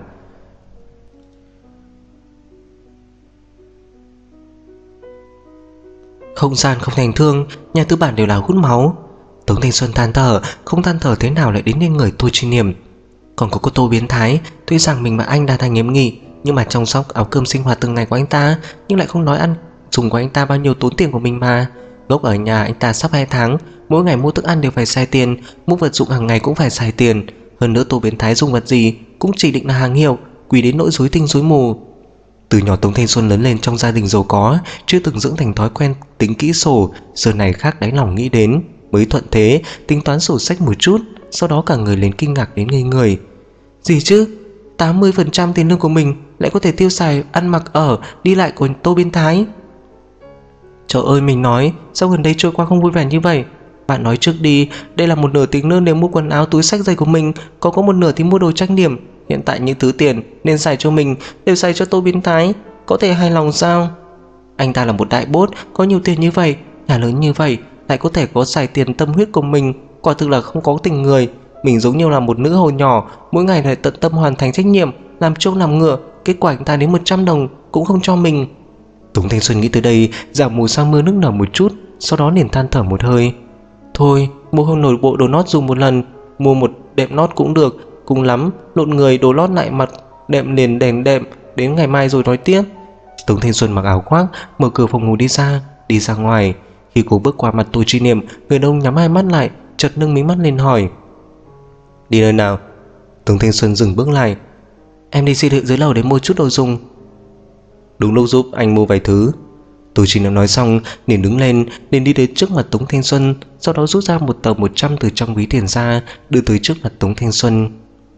Không gian không thành thương, nhà tư bản đều là hút máu. Tống Thanh Xuân than thở, không than thở thế nào lại đến lên người Tô Chi Niệm. Còn có cô Tô biến thái, tuy rằng mình và anh đã thành nghiêm nghị, nhưng mà trong sóc áo cơm sinh hoạt từng ngày của anh ta, nhưng lại không nói ăn dùng của anh ta bao nhiêu tốn tiền của mình mà. Gốc ở nhà anh ta sắp hai tháng, mỗi ngày mua thức ăn đều phải xài tiền, mua vật dụng hàng ngày cũng phải xài tiền. Hơn nữa Tô biến thái dùng vật gì cũng chỉ định là hàng hiệu, quý đến nỗi rối tinh rối mù. Từ nhỏ Tống Thanh Xuân lớn lên trong gia đình giàu có, chưa từng dưỡng thành thói quen tính kỹ sổ, giờ này khác đáy lòng nghĩ đến, mới thuận thế tính toán sổ sách một chút, sau đó cả người lên kinh ngạc đến ngây người. Gì chứ, tám mươi phần trăm tiền lương của mình lại có thể tiêu xài ăn mặc ở, đi lại của Tô biến thái. Trời ơi, mình nói sao gần đây trôi qua không vui vẻ như vậy. Bạn nói trước đi, đây là một nửa tiền lương để mua quần áo túi xách giày của mình, có có một nửa thì mua đồ trang điểm. Hiện tại những thứ tiền nên xài cho mình đều xài cho Tô biến thái, có thể hài lòng sao? Anh ta là một đại bốt, có nhiều tiền như vậy, nhà lớn như vậy, lại có thể có xài tiền tâm huyết của mình, quả thực là không có tình người. Mình giống như là một nữ hồ nhỏ, mỗi ngày lại tận tâm hoàn thành trách nhiệm, làm trâu làm ngựa, kết quả anh ta đến một trăm đồng cũng không cho mình. Tống Thanh Xuân nghĩ tới đây, giảm mù sang mưa nước nở một chút, sau đó liền than thở một hơi. Thôi, mua không nổi bộ đồ lót dùng một lần, mua một đệm lót cũng được, cùng lắm lộn người đồ lót lại mặt đệm liền đèn đệm, đến ngày mai rồi nói tiếp. Tống Thanh Xuân mặc áo khoác, mở cửa phòng ngủ đi ra, đi ra ngoài. Khi cô bước qua mặt Tô Chi Niệm, người đông nhắm hai mắt lại, chợt nâng mí mắt lên hỏi: Đi nơi nào? Tống Thanh Xuân dừng bước lại. Em đi siêu thị dưới lầu để mua chút đồ dùng. Đúng lúc giúp anh mua vài thứ. Tô Chi Niệm nói xong liền đứng lên, liền đi đến trước mặt Tống Thanh Xuân, sau đó rút ra một tờ một trăm từ trong ví tiền ra, đưa tới trước mặt Tống Thanh Xuân.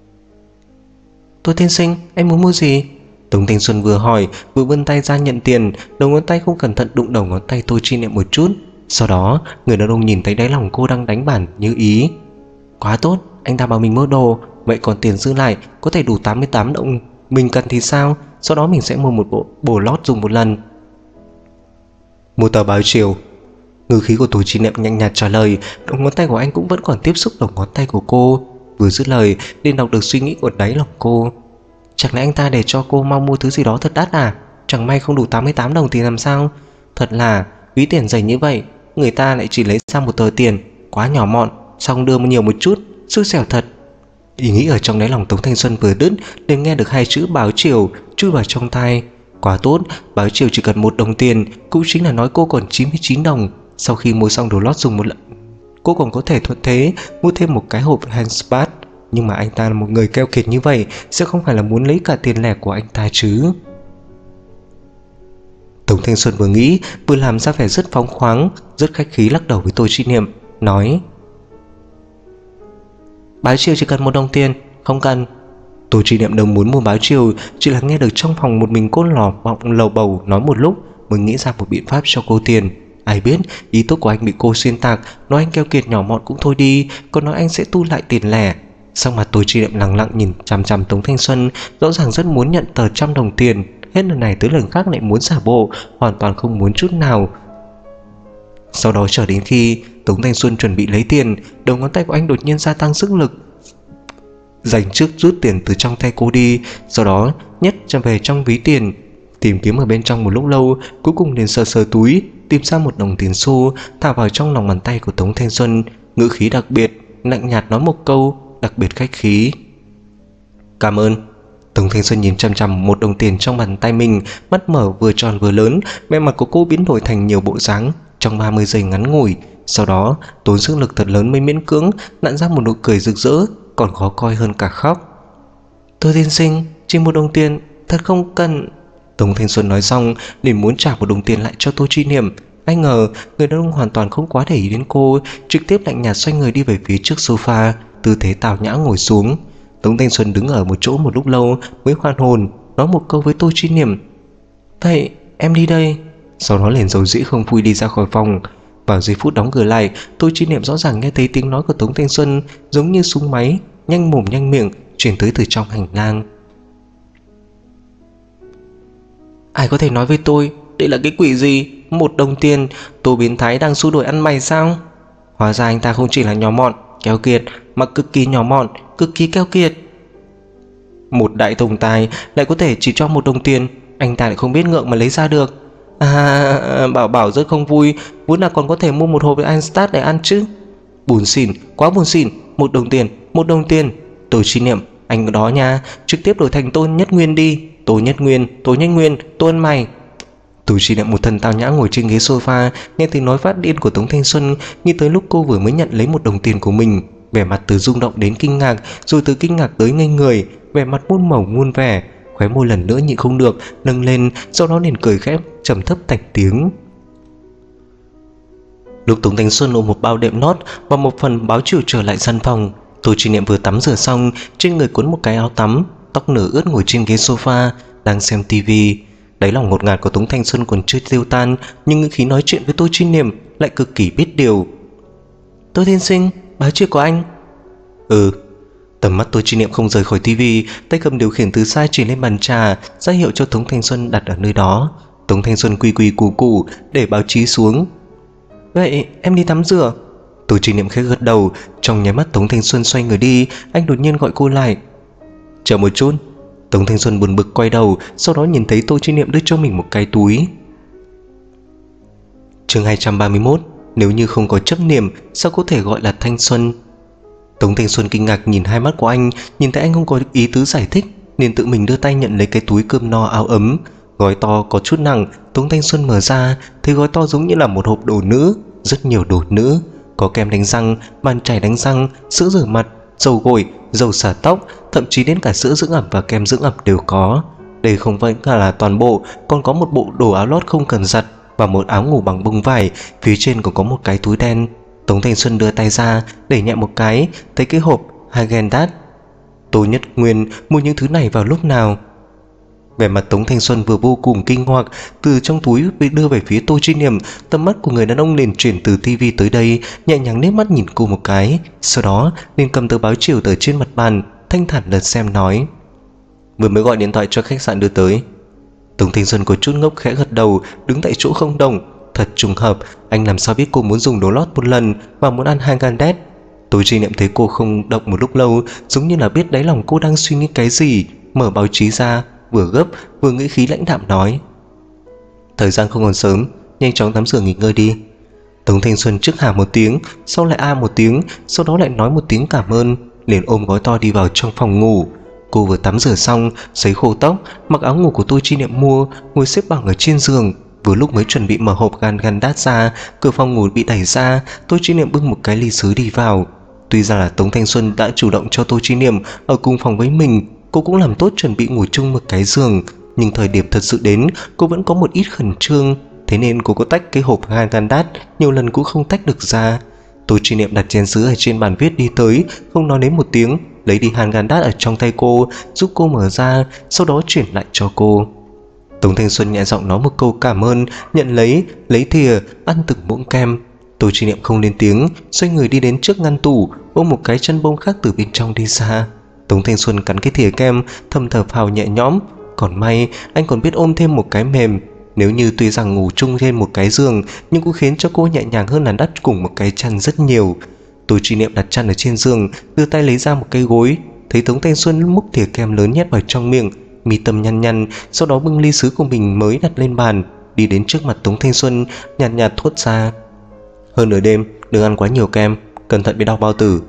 Tô tiên sinh, em muốn mua gì? Tống Thanh Xuân vừa hỏi vừa vươn tay ra nhận tiền, đầu ngón tay không cẩn thận đụng đầu ngón tay Tô Chi Niệm một chút. Sau đó người đàn ông nhìn thấy đáy lòng cô đang đánh bản như ý. Quá tốt, anh ta bảo mình mua đồ, vậy còn tiền dư lại có thể đủ tám mươi tám đồng, mình cần thì sao? Sau đó mình sẽ mua một bộ bổ lót dùng một lần. Mua tờ báo chiều. Ngữ khí của Tố Chi Niệm nhanh nhạt trả lời. Đầu ngón tay của anh cũng vẫn còn tiếp xúc đầu ngón tay của cô. Vừa dứt lời liền đọc được suy nghĩ của đáy lòng cô. Chẳng lẽ anh ta để cho cô mau mua thứ gì đó thật đắt à? Chẳng may không đủ tám mươi tám đồng thì làm sao? Thật là ví tiền dày như vậy, người ta lại chỉ lấy ra một tờ tiền, quá nhỏ mọn, xong đưa nhiều một chút, xui xẻo thật. Ý nghĩ ở trong đáy lòng Tống Thanh Xuân vừa đứt liền nghe được hai chữ báo chiều chui vào trong tai. Quá tốt, báo chiều chỉ cần một đồng tiền, cũng chính là nói cô còn chín mươi chín đồng. Sau khi mua xong đồ lót dùng một lần, cô còn có thể thuận thế mua thêm một cái hộp handspad. Nhưng mà anh ta là một người keo kiệt như vậy, sẽ không phải là muốn lấy cả tiền lẻ của anh ta chứ. Tống Thanh Xuân vừa nghĩ vừa làm ra vẻ rất phóng khoáng, rất khách khí lắc đầu với Tô Chi Niệm, nói: báo chiều chỉ cần một đồng tiền, không cần. Tô Chi Niệm đâu muốn mua báo chiều, chỉ là nghe được trong phòng một mình cô lò vọng lầu bầu nói một lúc mới nghĩ ra một biện pháp cho cô tiền. Ai biết ý tốt của anh bị cô xuyên tạc, nói anh keo kiệt nhỏ mọn cũng thôi đi, còn nói anh sẽ tu lại tiền lẻ. Sau mặt Tô Chi Niệm lặng lặng nhìn chằm chằm Tống Thanh Xuân, rõ ràng rất muốn nhận tờ trăm đồng tiền, hết lần này tới lần khác lại muốn giả bộ, hoàn toàn không muốn chút nào. Sau đó chờ đến khi Tống Thanh Xuân chuẩn bị lấy tiền, đầu ngón tay của anh đột nhiên gia tăng sức lực, dành trước rút tiền từ trong tay cô đi, sau đó nhét trở về trong ví tiền, tìm kiếm ở bên trong một lúc lâu, cuối cùng liền sờ sờ túi, tìm ra một đồng tiền xu, thả vào trong lòng bàn tay của Tống Thanh Xuân, ngữ khí đặc biệt, lạnh nhạt nói một câu, đặc biệt khách khí: cảm ơn. Tống Thanh Xuân nhìn chằm chằm một đồng tiền trong bàn tay mình, mắt mở vừa tròn vừa lớn, vẻ mặt của cô biến đổi thành nhiều bộ dáng trong ba mươi giây ngắn ngủi. Sau đó tốn sức lực thật lớn mới miễn cưỡng nặn ra một nụ cười rực rỡ, còn khó coi hơn cả khóc. Tôi tiên sinh, chỉ một đồng tiền, thật không cần. Tống Thanh Xuân nói xong liền muốn trả một đồng tiền lại cho Tô Chi Niệm. Ai ngờ người đàn ông hoàn toàn không quá để ý đến cô, trực tiếp lạnh nhạt xoay người đi về phía trước sofa, tư thế tào nhã ngồi xuống. Tống Thanh Xuân đứng ở một chỗ một lúc lâu mới hoàn hồn, nói một câu với Tô Chi Niệm: vậy em đi đây. Sau đó liền dầu dĩ không vui đi ra khỏi phòng. Vào giây phút đóng cửa lại, Tô Chi Niệm rõ ràng nghe thấy tiếng nói của Tống Thanh Xuân giống như súng máy, nhanh mồm nhanh miệng truyền tới từ trong hành lang. Ai có thể nói với tôi đây là cái quỷ gì? Một đồng tiền, Tô biến thái đang xua đuổi ăn mày sao? Hóa ra anh ta không chỉ là nhỏ mọn, keo kiệt, mà cực kỳ nhỏ mọn, cực kỳ keo kiệt. Một đại tổng tài lại có thể chỉ cho một đồng tiền, anh ta lại không biết ngượng mà lấy ra được. À, bảo bảo rất không vui, vốn là còn có thể mua một hộp Einstein để ăn chứ. Buồn xỉn, quá buồn xỉn, một đồng tiền, một đồng tiền. Tô Chi Niệm, anh ở đó nha, trực tiếp đổi thành Tô Nhất Nguyên đi. Tô Nhất Nguyên, Tô Nhất Nguyên, Tô ăn mày. Tô Chi Niệm một thân tao nhã ngồi trên ghế sofa, nghe tiếng nói phát điên của Tống Thanh Xuân, như tới lúc cô vừa mới nhận lấy một đồng tiền của mình, vẻ mặt từ rung động đến kinh ngạc, rồi từ kinh ngạc tới ngây người, vẻ mặt muôn màu muôn vẻ, khóe môi lần nữa nhịn không được nâng lên, sau đó liền cười khẽ trầm thấp thành tiếng. Lúc Tống Thanh Xuân ôm một bao đệm nót và một phần báo chiều trở lại gian phòng, Tô Chi Niệm vừa tắm rửa xong, trên người cuốn một cái áo tắm, tóc nửa ướt ngồi trên ghế sofa đang xem tivi. Đáy lòng ngột ngạt của Tống Thanh Xuân còn chưa tiêu tan, nhưng ngữ khí nói chuyện với Tô Chi Niệm lại cực kỳ biết điều. Tô tiên sinh, báo chiều của anh. Ừ. Tầm mắt Tô Chi Niệm không rời khỏi tivi, tay cầm điều khiển từ xa chỉ lên bàn trà, ra hiệu cho Tống Thanh Xuân đặt ở nơi đó. Tống Thanh Xuân quy quy củ củ để báo chí xuống. Vậy em đi tắm rửa. Tô Chi Niệm khẽ gật đầu. Trong nháy mắt Tống Thanh Xuân xoay người đi, anh đột nhiên gọi cô lại. Chờ một chút. Tống Thanh Xuân buồn bực quay đầu, sau đó nhìn thấy Tô Chi Niệm đưa cho mình một cái túi. Chương hai trăm ba mươi mốt. Nếu như không có chấp niệm, sao có thể gọi là thanh xuân? Tống Thanh Xuân kinh ngạc nhìn hai mắt của anh, nhìn thấy anh không có ý tứ giải thích, nên tự mình đưa tay nhận lấy cái túi cơm no áo ấm. Gói to có chút nặng, Tống Thanh Xuân mở ra, thấy gói to giống như là một hộp đồ nữ, rất nhiều đồ nữ, có kem đánh răng, bàn chải đánh răng, sữa rửa mặt, dầu gội, dầu xả tóc, thậm chí đến cả sữa dưỡng ẩm và kem dưỡng ẩm đều có. Đây không phải là toàn bộ, còn có một bộ đồ áo lót không cần giặt và một áo ngủ bằng bông vải, phía trên còn có một cái túi đen. Tống Thanh Xuân đưa tay ra, đẩy nhẹ một cái, thấy cái hộp Häagen-Dazs. Tô Nhất Nguyên mua những thứ này vào lúc nào? Vẻ mặt Tống Thanh Xuân vừa vô cùng kinh hoặc, từ trong túi bị đưa về phía Tô Chi Niệm, tầm mắt của người đàn ông liền chuyển từ tivi tới đây, nhẹ nhàng nếp mắt nhìn cô một cái, sau đó liền cầm tờ báo chiều từ trên mặt bàn, thanh thản lật xem nói: vừa mới gọi điện thoại cho khách sạn đưa tới. Tống Thanh Xuân có chút ngốc khẽ gật đầu, đứng tại chỗ không động, Thật trùng hợp, anh làm sao biết cô muốn dùng đồ lót một lần và muốn ăn Haagen-Dazs. Tôi Chi Niệm thấy cô không động một lúc lâu, giống như là biết đáy lòng cô đang suy nghĩ cái gì, mở báo chí ra, vừa gấp vừa ngữ khí lãnh đạm nói: thời gian không còn sớm, nhanh chóng tắm rửa nghỉ ngơi đi. Tống Thanh Xuân trước hả một tiếng, sau lại a một tiếng, sau đó lại nói một tiếng cảm ơn, liền ôm gói to đi vào trong phòng ngủ. Cô vừa tắm rửa xong, sấy khô tóc, mặc áo ngủ của tôi Chi Niệm mua, ngồi xếp bằng ở trên giường. Vừa lúc mới chuẩn bị mở hộp Haagen-Dazs ra, cửa phòng ngủ bị đẩy ra, tôi Chi Niệm bưng một cái ly sứ đi vào. Tuy ra là Tống Thanh Xuân đã chủ động cho tôi Chi Niệm ở cùng phòng với mình, cô cũng làm tốt chuẩn bị ngủ chung một cái giường, nhưng thời điểm thật sự đến, cô vẫn có một ít khẩn trương, thế nên cô có tách cái hộp Haagen-Dazs nhiều lần cũng không tách được ra. Tôi Chi Niệm đặt chén sứ ở trên bàn viết đi tới, không nói đến một tiếng, lấy đi Haagen-Dazs ở trong tay cô, giúp cô mở ra, sau đó chuyển lại cho cô. Tống Thanh Xuân nhẹ giọng nói một câu cảm ơn, nhận lấy, lấy thìa, ăn từng muỗng kem. Tôi Chi Niệm không lên tiếng, xoay người đi đến trước ngăn tủ, ôm một cái chân bông khác từ bên trong đi ra. Tống Thanh Xuân cắn cái thìa kem, thầm thở phào nhẹ nhõm. Còn may anh còn biết ôm thêm một cái mềm, nếu như tuy rằng ngủ chung trên một cái giường nhưng cũng khiến cho cô nhẹ nhàng hơn là đắp cùng một cái chăn rất nhiều. Tôi Chi Niệm đặt chăn ở trên giường, đưa tay lấy ra một cái gối, thấy Tống Thanh Xuân múc thìa kem lớn nhét vào trong miệng, mi tâm nhăn nhăn, sau đó bưng ly sứ của mình mới đặt lên bàn, đi đến trước mặt Tống Thanh Xuân, nhàn nhạt, nhạt thốt ra: hơn nửa đêm đừng ăn quá nhiều kem, cẩn thận bị đau bao tử.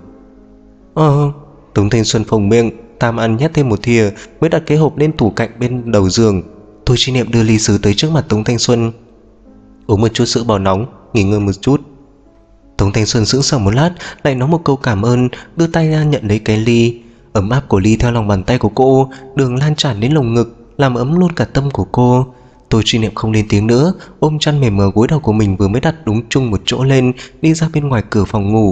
Ờ Tống Thanh Xuân phồng miệng, tam ăn nhét thêm một thìa, mới đặt cái hộp lên tủ cạnh bên đầu giường. Tôi Chi Niệm đưa ly sứ tới trước mặt Tống Thanh Xuân: uống một chút sữa bò nóng, nghỉ ngơi một chút. Tống Thanh Xuân sững sờ một lát, lại nói một câu cảm ơn, đưa tay ra nhận lấy cái ly. Ấm áp của ly theo lòng bàn tay của cô, đường lan tràn đến lồng ngực, làm ấm luôn cả tâm của cô. Tôi Chi Niệm không lên tiếng nữa, ôm chăn mềm mờ gối đầu của mình vừa mới đặt đúng chung một chỗ lên, đi ra bên ngoài cửa phòng ngủ.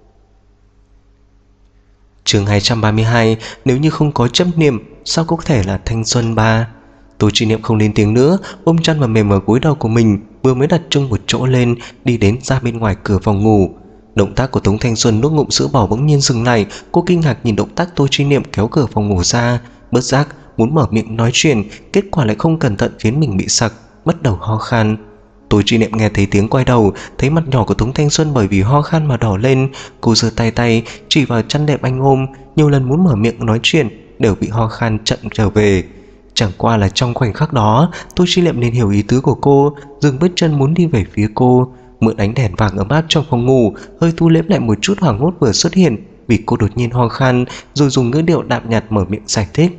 Chương hai trăm ba mươi hai, nếu như không có chấp niệm, sao có thể là thanh xuân ba? Tôi Chi Niệm không lên tiếng nữa, ôm chăn và mềm mờ gối đầu của mình vừa mới đặt chung một chỗ lên, đi đến ra bên ngoài cửa phòng ngủ. Động tác của Tống Thanh Xuân nuốt ngụm sữa bò bỗng nhiên dừng lại, cô kinh ngạc nhìn động tác Tôi Chi Niệm kéo cửa phòng ngủ ra, bất giác muốn mở miệng nói chuyện, kết quả lại không cẩn thận khiến mình bị sặc, bắt đầu ho khan. Tôi Chi Niệm nghe thấy tiếng quay đầu, thấy mặt nhỏ của Tống Thanh Xuân bởi vì ho khan mà đỏ lên, cô giơ tay tay chỉ vào chăn đệm anh ôm, nhiều lần muốn mở miệng nói chuyện đều bị ho khan chặn trở về. Chẳng qua là trong khoảnh khắc đó, Tôi Chi Niệm nên hiểu ý tứ của cô, dừng bước chân muốn đi về phía cô, mượn ánh đèn vàng ấm áp trong phòng ngủ, hơi thu liễm lại một chút hoảng hốt vừa xuất hiện vì cô đột nhiên ho khan, rồi dùng ngữ điệu đạm nhạt mở miệng giải thích: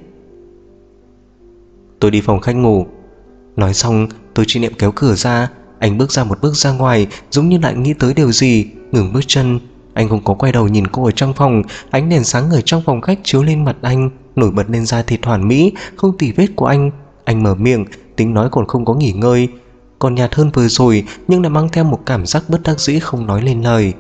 tôi đi phòng khách ngủ. Nói xong, Tôi Chi Niệm kéo cửa ra, anh bước ra một bước ra ngoài, giống như lại nghĩ tới điều gì, ngừng bước chân. Anh không có quay đầu nhìn cô ở trong phòng, ánh đèn sáng ở trong phòng khách chiếu lên mặt anh, nổi bật lên da thịt hoàn mỹ, không tì vết của anh. Anh mở miệng, tính nói còn không có nghỉ ngơi, còn nhạt hơn vừa rồi, nhưng lại mang theo một cảm giác bất đắc dĩ không nói lên lời.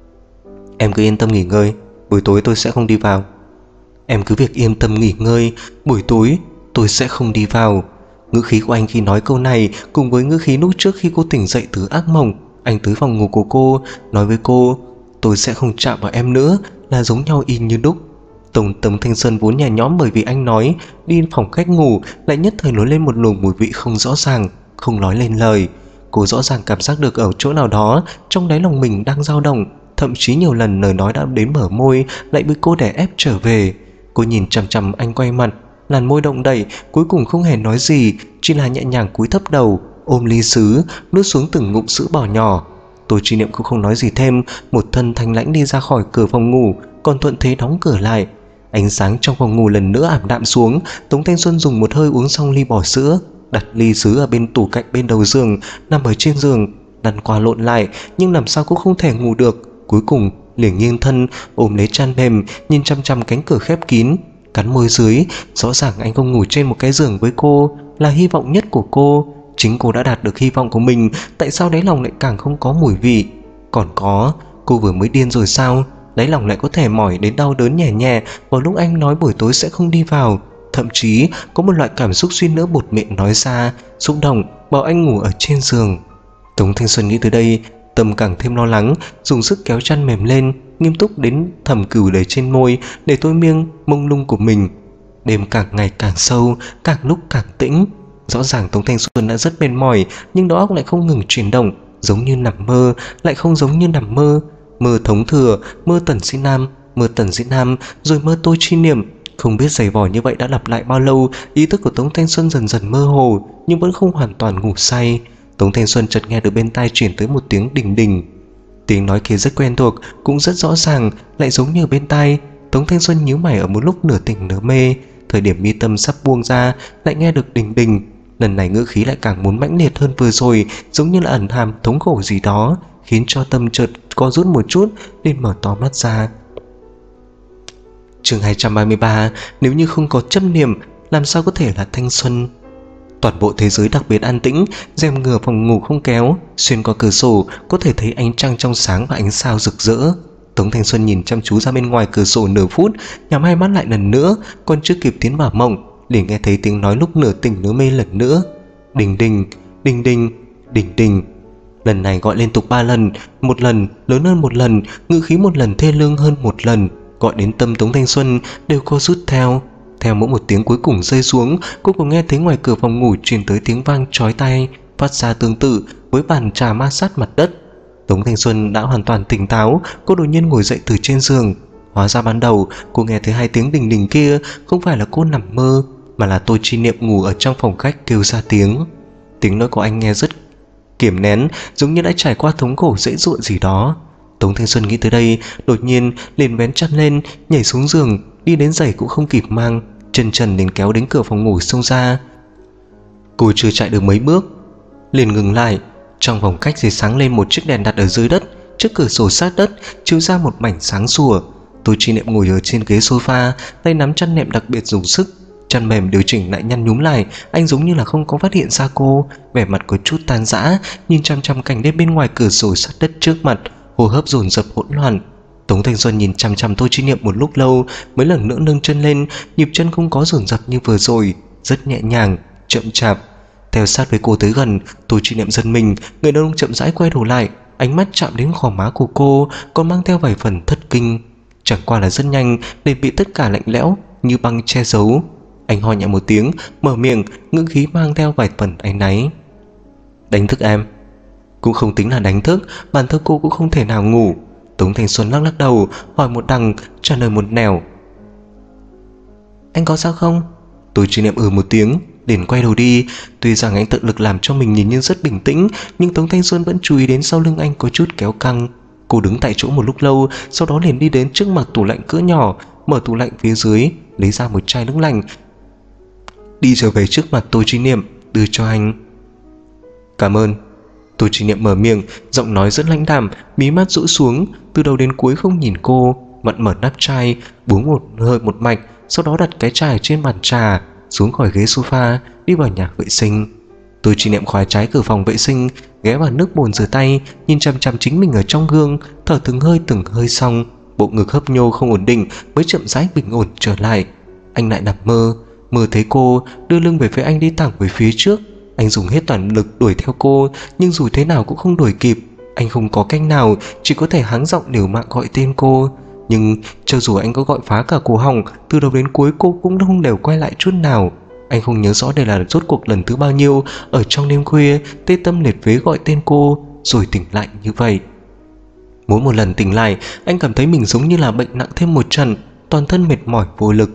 Em cứ yên tâm nghỉ ngơi, buổi tối tôi sẽ không đi vào. Em cứ việc yên tâm nghỉ ngơi, buổi tối tôi sẽ không đi vào. Ngữ khí của anh khi nói câu này cùng với ngữ khí lúc trước khi cô tỉnh dậy từ ác mộng, anh tới phòng ngủ của cô, nói với cô tôi sẽ không chạm vào em nữa, là giống nhau y như đúc. Tổng Tống Thanh Xuân vốn nhẹ nhõm bởi vì anh nói đi phòng khách ngủ, lại nhất thời nổi lên một luồng mùi vị không rõ ràng, không nói lên lời. Cô rõ ràng cảm giác được ở chỗ nào đó trong đáy lòng mình đang dao động, thậm chí nhiều lần lời nói đã đến mở môi lại bị cô đè ép trở về. Cô nhìn chằm chằm anh quay mặt, làn môi động đậy, cuối cùng không hề nói gì, chỉ là nhẹ nhàng cúi thấp đầu, ôm ly sứ, nuốt xuống từng ngụm sữa bò nhỏ. Tôi Chi Niệm cũng không nói gì thêm, một thân thanh lãnh đi ra khỏi cửa phòng ngủ, còn thuận thế đóng cửa lại. Ánh sáng trong phòng ngủ lần nữa ảm đạm xuống. Tống Thanh Xuân dùng một hơi uống xong ly bò sữa, đặt ly sứ ở bên tủ cạnh bên đầu giường, nằm ở trên giường, lăn qua lộn lại, nhưng làm sao cũng không thể ngủ được. Cuối cùng liền nghiêng thân, ôm lấy chăn mềm, nhìn chăm chăm cánh cửa khép kín, cắn môi dưới. Rõ ràng anh không ngủ trên một cái giường với cô là hy vọng nhất của cô. Chính cô đã đạt được hy vọng của mình, tại sao đáy lòng lại càng không có mùi vị? Còn có, cô vừa mới điên rồi sao? Đáy lòng lại có thể mỏi đến đau đớn nhẹ nhẹ vào lúc anh nói buổi tối sẽ không đi vào. Thậm chí có một loại cảm xúc suýt nữa buột miệng nói ra, xúc động bảo anh ngủ ở trên giường. Tống Thanh Xuân nghĩ tới đây, tâm càng thêm lo lắng, dùng sức kéo chăn mềm lên, nghiêm túc đến thầm cửu đầy trên môi để thôi miên mông lung của mình. Đêm càng ngày càng sâu, càng lúc càng tĩnh. Rõ ràng Tống Thanh Xuân đã rất mệt mỏi, nhưng đầu óc lại không ngừng chuyển động, giống như nằm mơ, lại không giống như nằm mơ. Mơ Thống Thừa, mơ Tần Sĩ Nam, mơ Tần Sĩ Nam, rồi mơ Tô Chi Niệm. Không biết giày vò như vậy đã lặp lại bao lâu, ý thức của Tống Thanh Xuân dần dần mơ hồ, nhưng vẫn không hoàn toàn ngủ say. Tống Thanh Xuân chợt nghe được bên tai truyền tới một tiếng đình đình. Tiếng nói kia rất quen thuộc, cũng rất rõ ràng, lại giống như bên tai. Tống Thanh Xuân nhíu mày ở một lúc nửa tỉnh nửa mê. Thời điểm mi tâm sắp buông ra, lại nghe được đình đình. Lần này ngữ khí lại càng muốn mãnh liệt hơn vừa rồi, giống như là ẩn hàm thống khổ gì đó, khiến cho tâm chợt co rút một chút, nên mở to mắt ra. Chương hai trăm ba mươi ba. Nếu như không có chấp niệm, làm sao có thể là thanh xuân? Toàn bộ thế giới đặc biệt an tĩnh, rèm ngửa phòng ngủ không kéo, xuyên qua cửa sổ có thể thấy ánh trăng trong sáng và ánh sao rực rỡ. Tống Thanh Xuân nhìn chăm chú ra bên ngoài cửa sổ nửa phút, nhắm hai mắt lại lần nữa, còn chưa kịp tiến vào mộng, liền nghe thấy tiếng nói lúc nửa tỉnh nửa mê lần nữa. Đình đình, đình đình, đình đình. Lần này gọi liên tục ba lần, một lần lớn hơn một lần, ngữ khí một lần thê lương hơn một lần, gọi đến tâm Tống Thanh Xuân đều co rút theo. Theo mỗi một tiếng cuối cùng rơi xuống, cô còn nghe thấy ngoài cửa phòng ngủ truyền tới tiếng vang chói tai, phát ra tương tự với bàn trà ma sát mặt đất. Tống Thanh Xuân đã hoàn toàn tỉnh táo, cô đột nhiên ngồi dậy từ trên giường. Hóa ra ban đầu cô nghe thấy hai tiếng đình đình kia không phải là cô nằm mơ, mà là Tô Chi Niệm ngủ ở trong phòng khách kêu ra tiếng. Tiếng nói của anh nghe rất kiềm nén, giống như đã trải qua thống khổ dễ dụa gì đó. Tống Thanh Xuân nghĩ tới đây, đột nhiên liền vén chăn lên, nhảy xuống giường, đi đến giày cũng không kịp mang, chân trần liền kéo đến cửa phòng ngủ xông ra. Cô chưa chạy được mấy bước liền ngừng lại. Trong phòng khách thì sáng lên một chiếc đèn đặt ở dưới đất, trước cửa sổ sát đất chiếu ra một mảnh sáng sủa. Tô Chi Niệm ngồi ở trên ghế sofa, tay nắm chăn nệm đặc biệt dùng sức, chăn mềm điều chỉnh lại nhăn nhúm lại. Anh giống như là không có phát hiện ra cô, vẻ mặt có chút tan rã, nhìn chăm chăm cảnh đêm bên ngoài cửa sổ sát đất trước mặt, hô hấp dồn dập hỗn loạn. Tống Thanh Xuân nhìn chăm chăm Tô Chi Niệm một lúc lâu, mấy lần nữa nâng chân lên, nhịp chân không có dồn dập như vừa rồi, rất nhẹ nhàng, chậm chạp. Theo sát với cô tới gần, Tô Chi Niệm giật mình, người đàn ông chậm rãi quay đầu lại, ánh mắt chạm đến gò má của cô, còn mang theo vài phần thất kinh. Chẳng qua là rất nhanh để bị tất cả lạnh lẽo như băng che giấu. Anh ho nhẹ một tiếng, mở miệng, ngữ khí mang theo vài phần áy náy. Đánh thức em? Cũng không tính là đánh thức, bản thân cô cũng không thể nào ngủ. Tống Thanh Xuân lắc lắc đầu, hỏi một đằng, trả lời một nẻo. Anh có sao không? Tô Chi Niệm ừ một tiếng, liền quay đầu đi. Tuy rằng anh tận lực làm cho mình nhìn như rất bình tĩnh, nhưng Tống Thanh Xuân vẫn chú ý đến sau lưng anh có chút kéo căng. Cô đứng tại chỗ một lúc lâu, sau đó liền đi đến trước mặt tủ lạnh cỡ nhỏ, mở tủ lạnh phía dưới, lấy ra một chai nước lạnh, đi trở về trước mặt Tô Chi Niệm, đưa cho anh. Cảm ơn. Tô Chi Niệm mở miệng, giọng nói rất lãnh đạm, mí mắt rũ xuống, từ đầu đến cuối không nhìn cô, vặn mở nắp chai, búng một hơi một mạch, sau đó đặt cái chai trên bàn trà, xuống khỏi ghế sofa, đi vào nhà vệ sinh. Tô Chi Niệm khóa trái cửa phòng vệ sinh, ghé vào nước bồn rửa tay, nhìn chăm chăm chính mình ở trong gương, thở từng hơi từng hơi xong, bộ ngực hấp nhô không ổn định mới chậm rãi bình ổn trở lại. Anh lại nằm mơ, mơ thấy cô đưa lưng về phía anh đi thẳng về phía trước. Anh dùng hết toàn lực đuổi theo cô, nhưng dù thế nào cũng không đuổi kịp. Anh không có cách nào, chỉ có thể hắng giọng liều mạng gọi tên cô. Nhưng cho dù anh có gọi phá cả cổ họng, từ đầu đến cuối cô cũng không đều quay lại chút nào. Anh không nhớ rõ đây là rốt cuộc lần thứ bao nhiêu ở trong đêm khuya tê tâm liệt phế gọi tên cô rồi tỉnh lại như vậy. Mỗi một lần tỉnh lại, anh cảm thấy mình giống như là bệnh nặng thêm một trận, toàn thân mệt mỏi vô lực.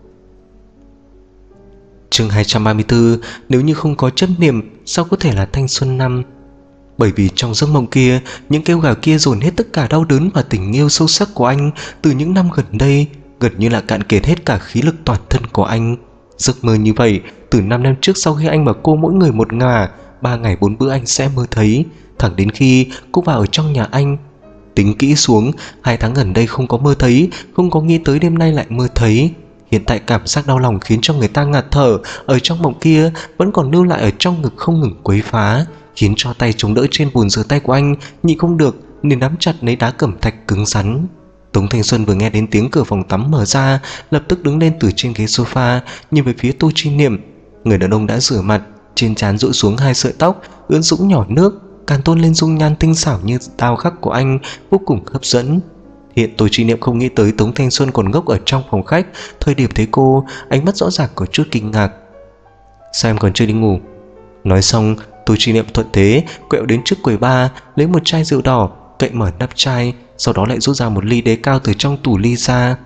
Chương hai trăm ba mươi tư. Nếu như không có chấp niệm, sao có thể là thanh xuân năm? Bởi vì trong giấc mộng kia, những kêu gào kia dồn hết tất cả đau đớn và tình yêu sâu sắc của anh từ những năm gần đây, gần như là cạn kiệt hết cả khí lực toàn thân của anh. Giấc mơ như vậy, từ năm năm trước sau khi anh và cô mỗi người một ngả, ba ngày bốn bữa anh sẽ mơ thấy, thẳng đến khi cô vào ở trong nhà anh. Tính kỹ xuống, hai tháng gần đây không có mơ thấy, không có nghĩ tới đêm nay lại mơ thấy. Hiện tại cảm giác đau lòng khiến cho người ta ngạt thở, ở trong mộng kia vẫn còn lưu lại ở trong ngực không ngừng quấy phá, khiến cho tay chống đỡ trên bồn rửa tay của anh nhịn không được nên nắm chặt lấy đá cẩm thạch cứng rắn. Tống Thanh Xuân vừa nghe đến tiếng cửa phòng tắm mở ra, lập tức đứng lên từ trên ghế sofa, nhìn về phía Tô Chi Niệm. Người đàn ông đã rửa mặt, trên trán rũ xuống hai sợi tóc ướn sũng nhỏ nước, càng tôn lên dung nhan tinh xảo như đao khắc của anh, vô cùng hấp dẫn. Hiện Tô Chi Niệm không nghĩ tới Tống Thanh Xuân còn ngốc ở trong phòng khách. Thời điểm thấy cô, ánh mắt rõ ràng có chút kinh ngạc. Sao em còn chưa đi ngủ? Nói xong, Tô Chi Niệm thuận thế quẹo đến trước quầy bar, lấy một chai rượu đỏ, cậy mở nắp chai, sau đó lại rút ra một ly đế cao từ trong tủ ly ra.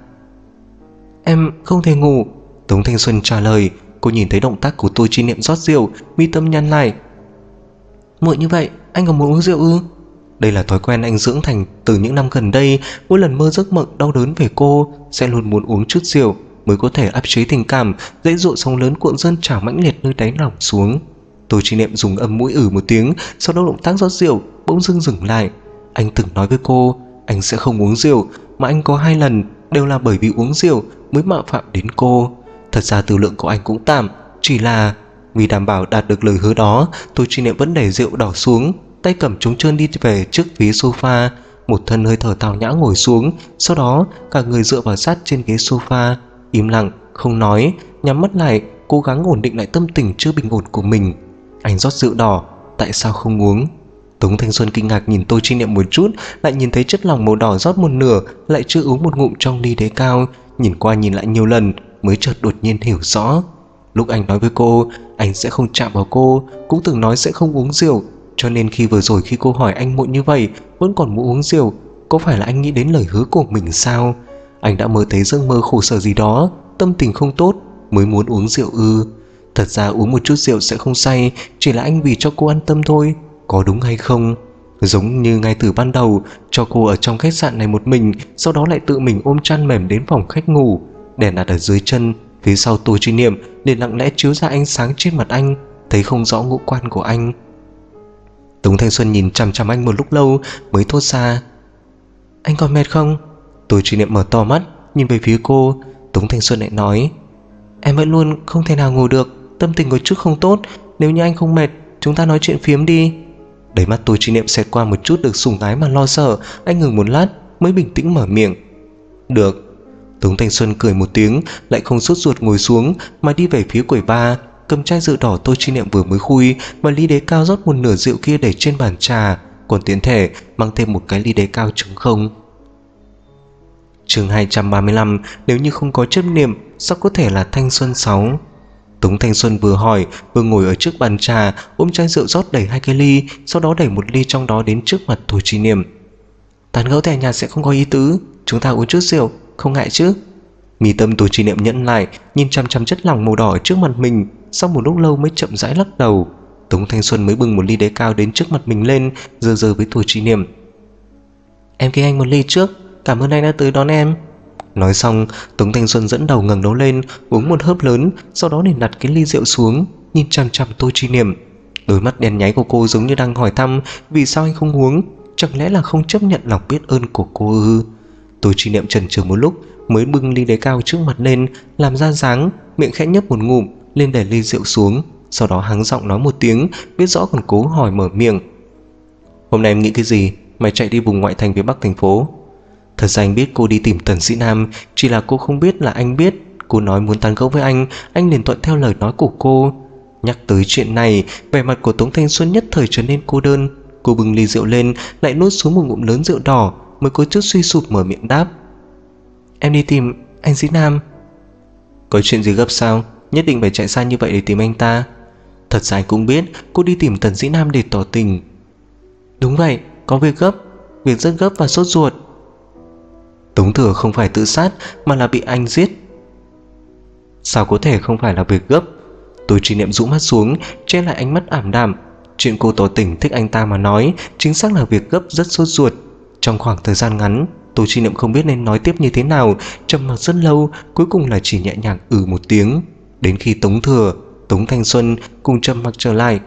Em không thể ngủ, Tống Thanh Xuân trả lời. Cô nhìn thấy động tác của Tô Chi Niệm rót rượu, mi tâm nhăn lại. Muộn như vậy, anh còn muốn uống rượu ư? Đây là thói quen anh dưỡng thành từ những năm gần đây. Mỗi lần mơ giấc mộng đau đớn về cô, sẽ luôn muốn uống chút rượu mới có thể áp chế tình cảm. Dãy dụa sóng lớn cuộn dâng trào mãnh liệt nơi đáy lòng xuống. Tô Chi Niệm dùng âm mũi ử một tiếng, sau đó động tác rót rượu bỗng dưng dừng lại. Anh từng nói với cô anh sẽ không uống rượu, mà anh có hai lần đều là bởi vì uống rượu mới mạo phạm đến cô. Thật ra tư lượng của anh cũng tạm, chỉ là vì đảm bảo đạt được lời hứa đó, Tô Chi Niệm vẫn để rượu đỏ xuống, tay cầm trống trơn đi về trước phía sofa, một thân hơi thở tào nhã ngồi xuống, sau đó cả người dựa vào sát trên ghế sofa, im lặng không nói, nhắm mắt lại, cố gắng ổn định lại tâm tình chưa bình ổn của mình. Anh rót rượu đỏ, tại sao không uống? Tống Thanh Xuân kinh ngạc nhìn Tô Chi Niệm một chút, lại nhìn thấy chất lỏng màu đỏ rót một nửa, lại chưa uống một ngụm trong ly đế cao, nhìn qua nhìn lại nhiều lần mới chợt đột nhiên hiểu rõ. Lúc anh nói với cô anh sẽ không chạm vào cô, cũng từng nói sẽ không uống rượu, cho nên khi vừa rồi khi cô hỏi anh muộn như vậy vẫn còn muốn uống rượu, có phải là anh nghĩ đến lời hứa của mình sao? Anh đã mơ thấy giấc mơ khổ sở gì đó, tâm tình không tốt mới muốn uống rượu ư? Thật ra uống một chút rượu sẽ không say, chỉ là anh vì cho cô an tâm thôi, có đúng hay không? Giống như ngay từ ban đầu cho cô ở trong khách sạn này một mình, sau đó lại tự mình ôm chăn mềm đến phòng khách ngủ, đèn đặt ở dưới chân, phía sau Tô Chi Niệm để lặng lẽ chiếu ra ánh sáng trên mặt anh, thấy không rõ ngũ quan của anh. Tống Thanh Xuân nhìn chằm chằm anh một lúc lâu mới thốt ra, anh còn mệt không? Tô Chi Niệm mở to mắt nhìn về phía cô. Tống Thanh Xuân lại nói, em vẫn luôn không thể nào ngủ được, tâm tình có chút không tốt, nếu như anh không mệt chúng ta nói chuyện phiếm đi. Đáy mắt Tô Chi Niệm xẹt qua một chút được sủng ái mà lo sợ. Anh ngừng một lát mới bình tĩnh mở miệng, được. Tống Thanh Xuân cười một tiếng, lại không sốt ruột ngồi xuống mà đi về phía quầy bar, cầm chai rượu đỏ Tô Chi Niệm vừa mới khui và ly đế cao rót một nửa rượu kia để trên bàn trà, còn tiện thể mang thêm một cái ly đế cao trống không. Chương hai trăm ba mươi lăm, nếu như không có chấp niệm sao có thể là thanh xuân sáu? Tống Thanh Xuân vừa hỏi vừa ngồi ở trước bàn trà, ôm chai rượu rót đầy hai cái ly, sau đó đẩy một ly trong đó đến trước mặt Tô Chi Niệm. Tán gẫu tẻ nhạt sẽ không có ý tứ, chúng ta uống chút rượu, không ngại chứ? Mí tâm Tô Chi Niệm nhẫn lại, nhìn chăm chăm chất lỏng màu đỏ ở trước mặt mình, sau một lúc lâu mới chậm rãi lắc đầu. Tống Thanh Xuân mới bưng một ly đế cao đến trước mặt mình lên, giơ giơ với Tô Chi Niệm. Em kính anh một ly trước, cảm ơn anh đã tới đón em. Nói xong, Tống Thanh Xuân dẫn đầu ngẩng đầu lên, uống một hớp lớn, sau đó để đặt cái ly rượu xuống, nhìn chằm chằm Tô Chi Niệm. Đôi mắt đen nháy của cô giống như đang hỏi thăm vì sao anh không uống, chẳng lẽ là không chấp nhận lòng biết ơn của cô ư? Tô Chi Niệm chần chừ một lúc mới bưng ly đế cao trước mặt lên, làm ra dáng, miệng khẽ nhấp một ngụm lên để ly rượu xuống, sau đó hắng giọng nói một tiếng, biết rõ còn cố hỏi mở miệng. Hôm nay em nghĩ cái gì? Mày chạy đi vùng ngoại thành phía bắc thành phố. Thật ra anh biết cô đi tìm Tần Sĩ Nam, chỉ là cô không biết là anh biết. Cô nói muốn tán gẫu với anh, anh liền thuận theo lời nói của cô. Nhắc tới chuyện này, vẻ mặt của Tống Thanh Xuân nhất thời trở nên cô đơn. Cô bưng ly rượu lên, lại nuốt xuống một ngụm lớn rượu đỏ, mới có chút suy sụp mở miệng đáp. Em đi tìm anh Sĩ Nam. Có chuyện gì gấp sao? Nhất định phải chạy xa như vậy để tìm anh ta? Thật ra anh cũng biết cô đi tìm Tần Sĩ Nam để tỏ tình. Đúng vậy, có việc gấp, việc rất gấp và sốt ruột. Tống Thừa không phải tự sát mà là bị anh giết. Sao có thể không phải là việc gấp? Tô Chi Niệm rũ mắt xuống, che lại ánh mắt ảm đạm. Chuyện cô tỏ tình thích anh ta mà nói chính xác là việc gấp, rất sốt ruột. Trong khoảng thời gian ngắn, Tô Chi Niệm không biết nên nói tiếp như thế nào, trầm mặc rất lâu, cuối cùng là chỉ nhẹ nhàng ừ một tiếng. Đến khi Tống Thừa, Tống Thanh Xuân cùng trầm mặc trở lại.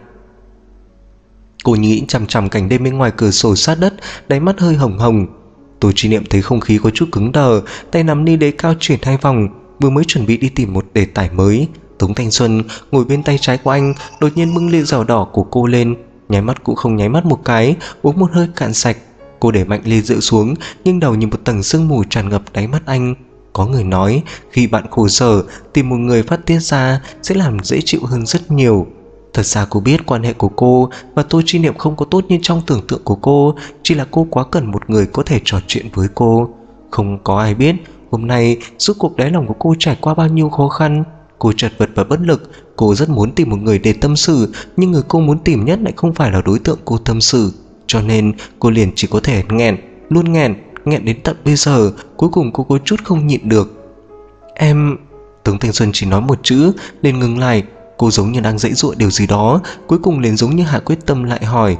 Cô nghĩ chằm chằm cảnh đêm bên ngoài cửa sổ sát đất, đáy mắt hơi hồng hồng. Tô Chi Niệm thấy không khí có chút cứng đờ, tay nắm ly đế cao chuyển hai vòng, vừa mới chuẩn bị đi tìm một đề tài mới. Tống Thanh Xuân ngồi bên tay trái của anh, đột nhiên bưng ly rượu đỏ của cô lên, nháy mắt cũng không nháy mắt một cái, uống một hơi cạn sạch. Cô để mạnh ly rượu xuống, nhưng đầu như một tầng sương mù tràn ngập đáy mắt anh. Có người nói, khi bạn khổ sở, tìm một người phát tiết ra sẽ làm dễ chịu hơn rất nhiều. Thật ra cô biết quan hệ của cô và Tô Chi Niệm không có tốt như trong tưởng tượng của cô, chỉ là cô quá cần một người có thể trò chuyện với cô. Không có ai biết hôm nay suốt cuộc đáy lòng của cô trải qua bao nhiêu khó khăn. Cô chật vật và bất lực, cô rất muốn tìm một người để tâm sự, nhưng người cô muốn tìm nhất lại không phải là đối tượng cô tâm sự. Cho nên cô liền chỉ có thể nghẹn, luôn nghẹn, nghẹn đến tận bây giờ. Cuối cùng cô có chút không nhịn được. Em... Tống Thanh Xuân chỉ nói một chữ liền ngừng lại. Cô giống như đang giãy giụa điều gì đó, cuối cùng liền giống như hạ quyết tâm lại hỏi: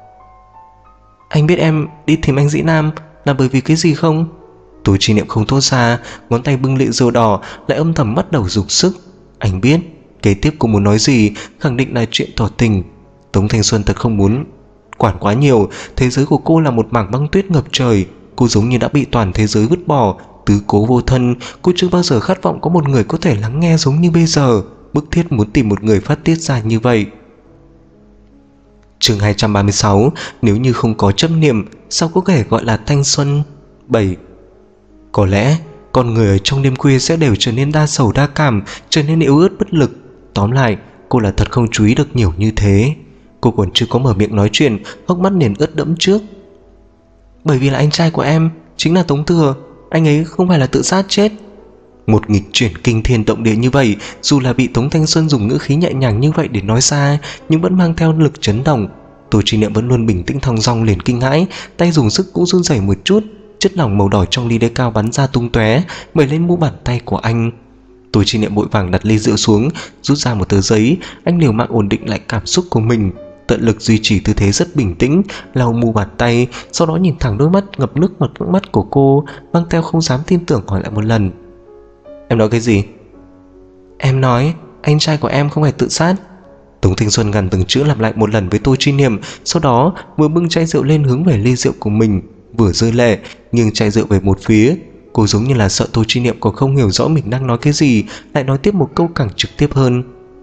Anh biết em đi tìm anh Dĩ Nam là bởi vì cái gì không? Tô Chi Niệm không thốt ra, ngón tay bưng lệ rượu đỏ lại âm thầm bắt đầu dục sức. Anh biết kế tiếp cô muốn nói gì, khẳng định là chuyện tỏ tình. Tống Thanh Xuân thật không muốn quản quá nhiều. Thế giới của cô là một mảng băng tuyết ngập trời. Cô giống như đã bị toàn thế giới vứt bỏ, tứ cố vô thân. Cô chưa bao giờ khát vọng có một người có thể lắng nghe giống như bây giờ, bức thiết muốn tìm một người phát tiết ra như vậy. Chương hai trăm ba mươi sáu. Nếu như không có chấp niệm, sao có thể gọi là thanh xuân? bảy. Có lẽ con người ở trong đêm khuya sẽ đều trở nên đa sầu đa cảm, trở nên yếu ớt bất lực. Tóm lại, cô là thật không chú ý được nhiều như thế. Cô còn chưa có mở miệng nói chuyện, hốc mắt liền ướt đẫm trước. Bởi vì là anh trai của em chính là Tống Thừa, anh ấy không phải là tự sát chết. Một nghịch chuyển kinh thiên động địa như vậy, dù là bị Tống Thanh Xuân dùng ngữ khí nhẹ nhàng như vậy để nói ra, nhưng vẫn mang theo lực chấn động. Tô Chi Niệm vẫn luôn bình tĩnh thong dong liền kinh hãi, tay dùng sức cũng run rẩy một chút. Chất lỏng màu đỏ trong ly đế cao bắn ra tung tóe, bẩy lên mu bàn tay của anh. Tô Chi Niệm vội vàng đặt ly rượu xuống, rút ra một tờ giấy. Anh liều mạng ổn định lại cảm xúc của mình, tận lực duy trì tư thế rất bình tĩnh, lau mu bàn tay, sau đó nhìn thẳng đôi mắt ngập nước mặt nước mắt của cô, mang theo không dám tin tưởng hỏi lại một lần: Em nói cái gì? Em nói anh trai của em không phải tự sát. Tống Thanh Xuân gằn từng chữ lặp lại một lần với Tô Chi Niệm, sau đó vừa bưng chai rượu lên hướng về ly rượu của mình, vừa rơi lệ, nghiêng chai rượu về một phía. Cô giống như là sợ Tô Chi Niệm còn không hiểu rõ mình đang nói cái gì, lại nói tiếp một câu càng trực tiếp hơn.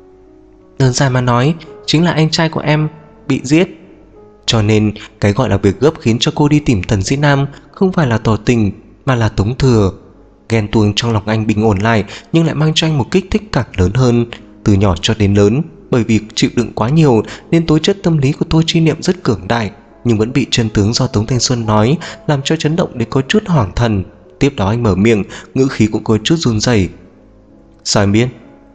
Đơn giản mà nói, chính là anh trai của em bị giết. Cho nên cái gọi là việc gấp khiến cho cô đi tìm Tần Dĩ Nam không phải là tỏ tình, mà là Tống Thừa. Ghen tuông trong lòng anh bình ổn lại, nhưng lại mang cho anh một kích thích càng lớn hơn. Từ nhỏ cho đến lớn, bởi vì chịu đựng quá nhiều nên tố chất tâm lý của Tô Chi Niệm rất cường đại, nhưng vẫn bị chân tướng do Tống Thanh Xuân nói làm cho chấn động đến có chút hoảng thần. Tiếp đó anh mở miệng, ngữ khí cũng có chút run rẩy. Sao em biết?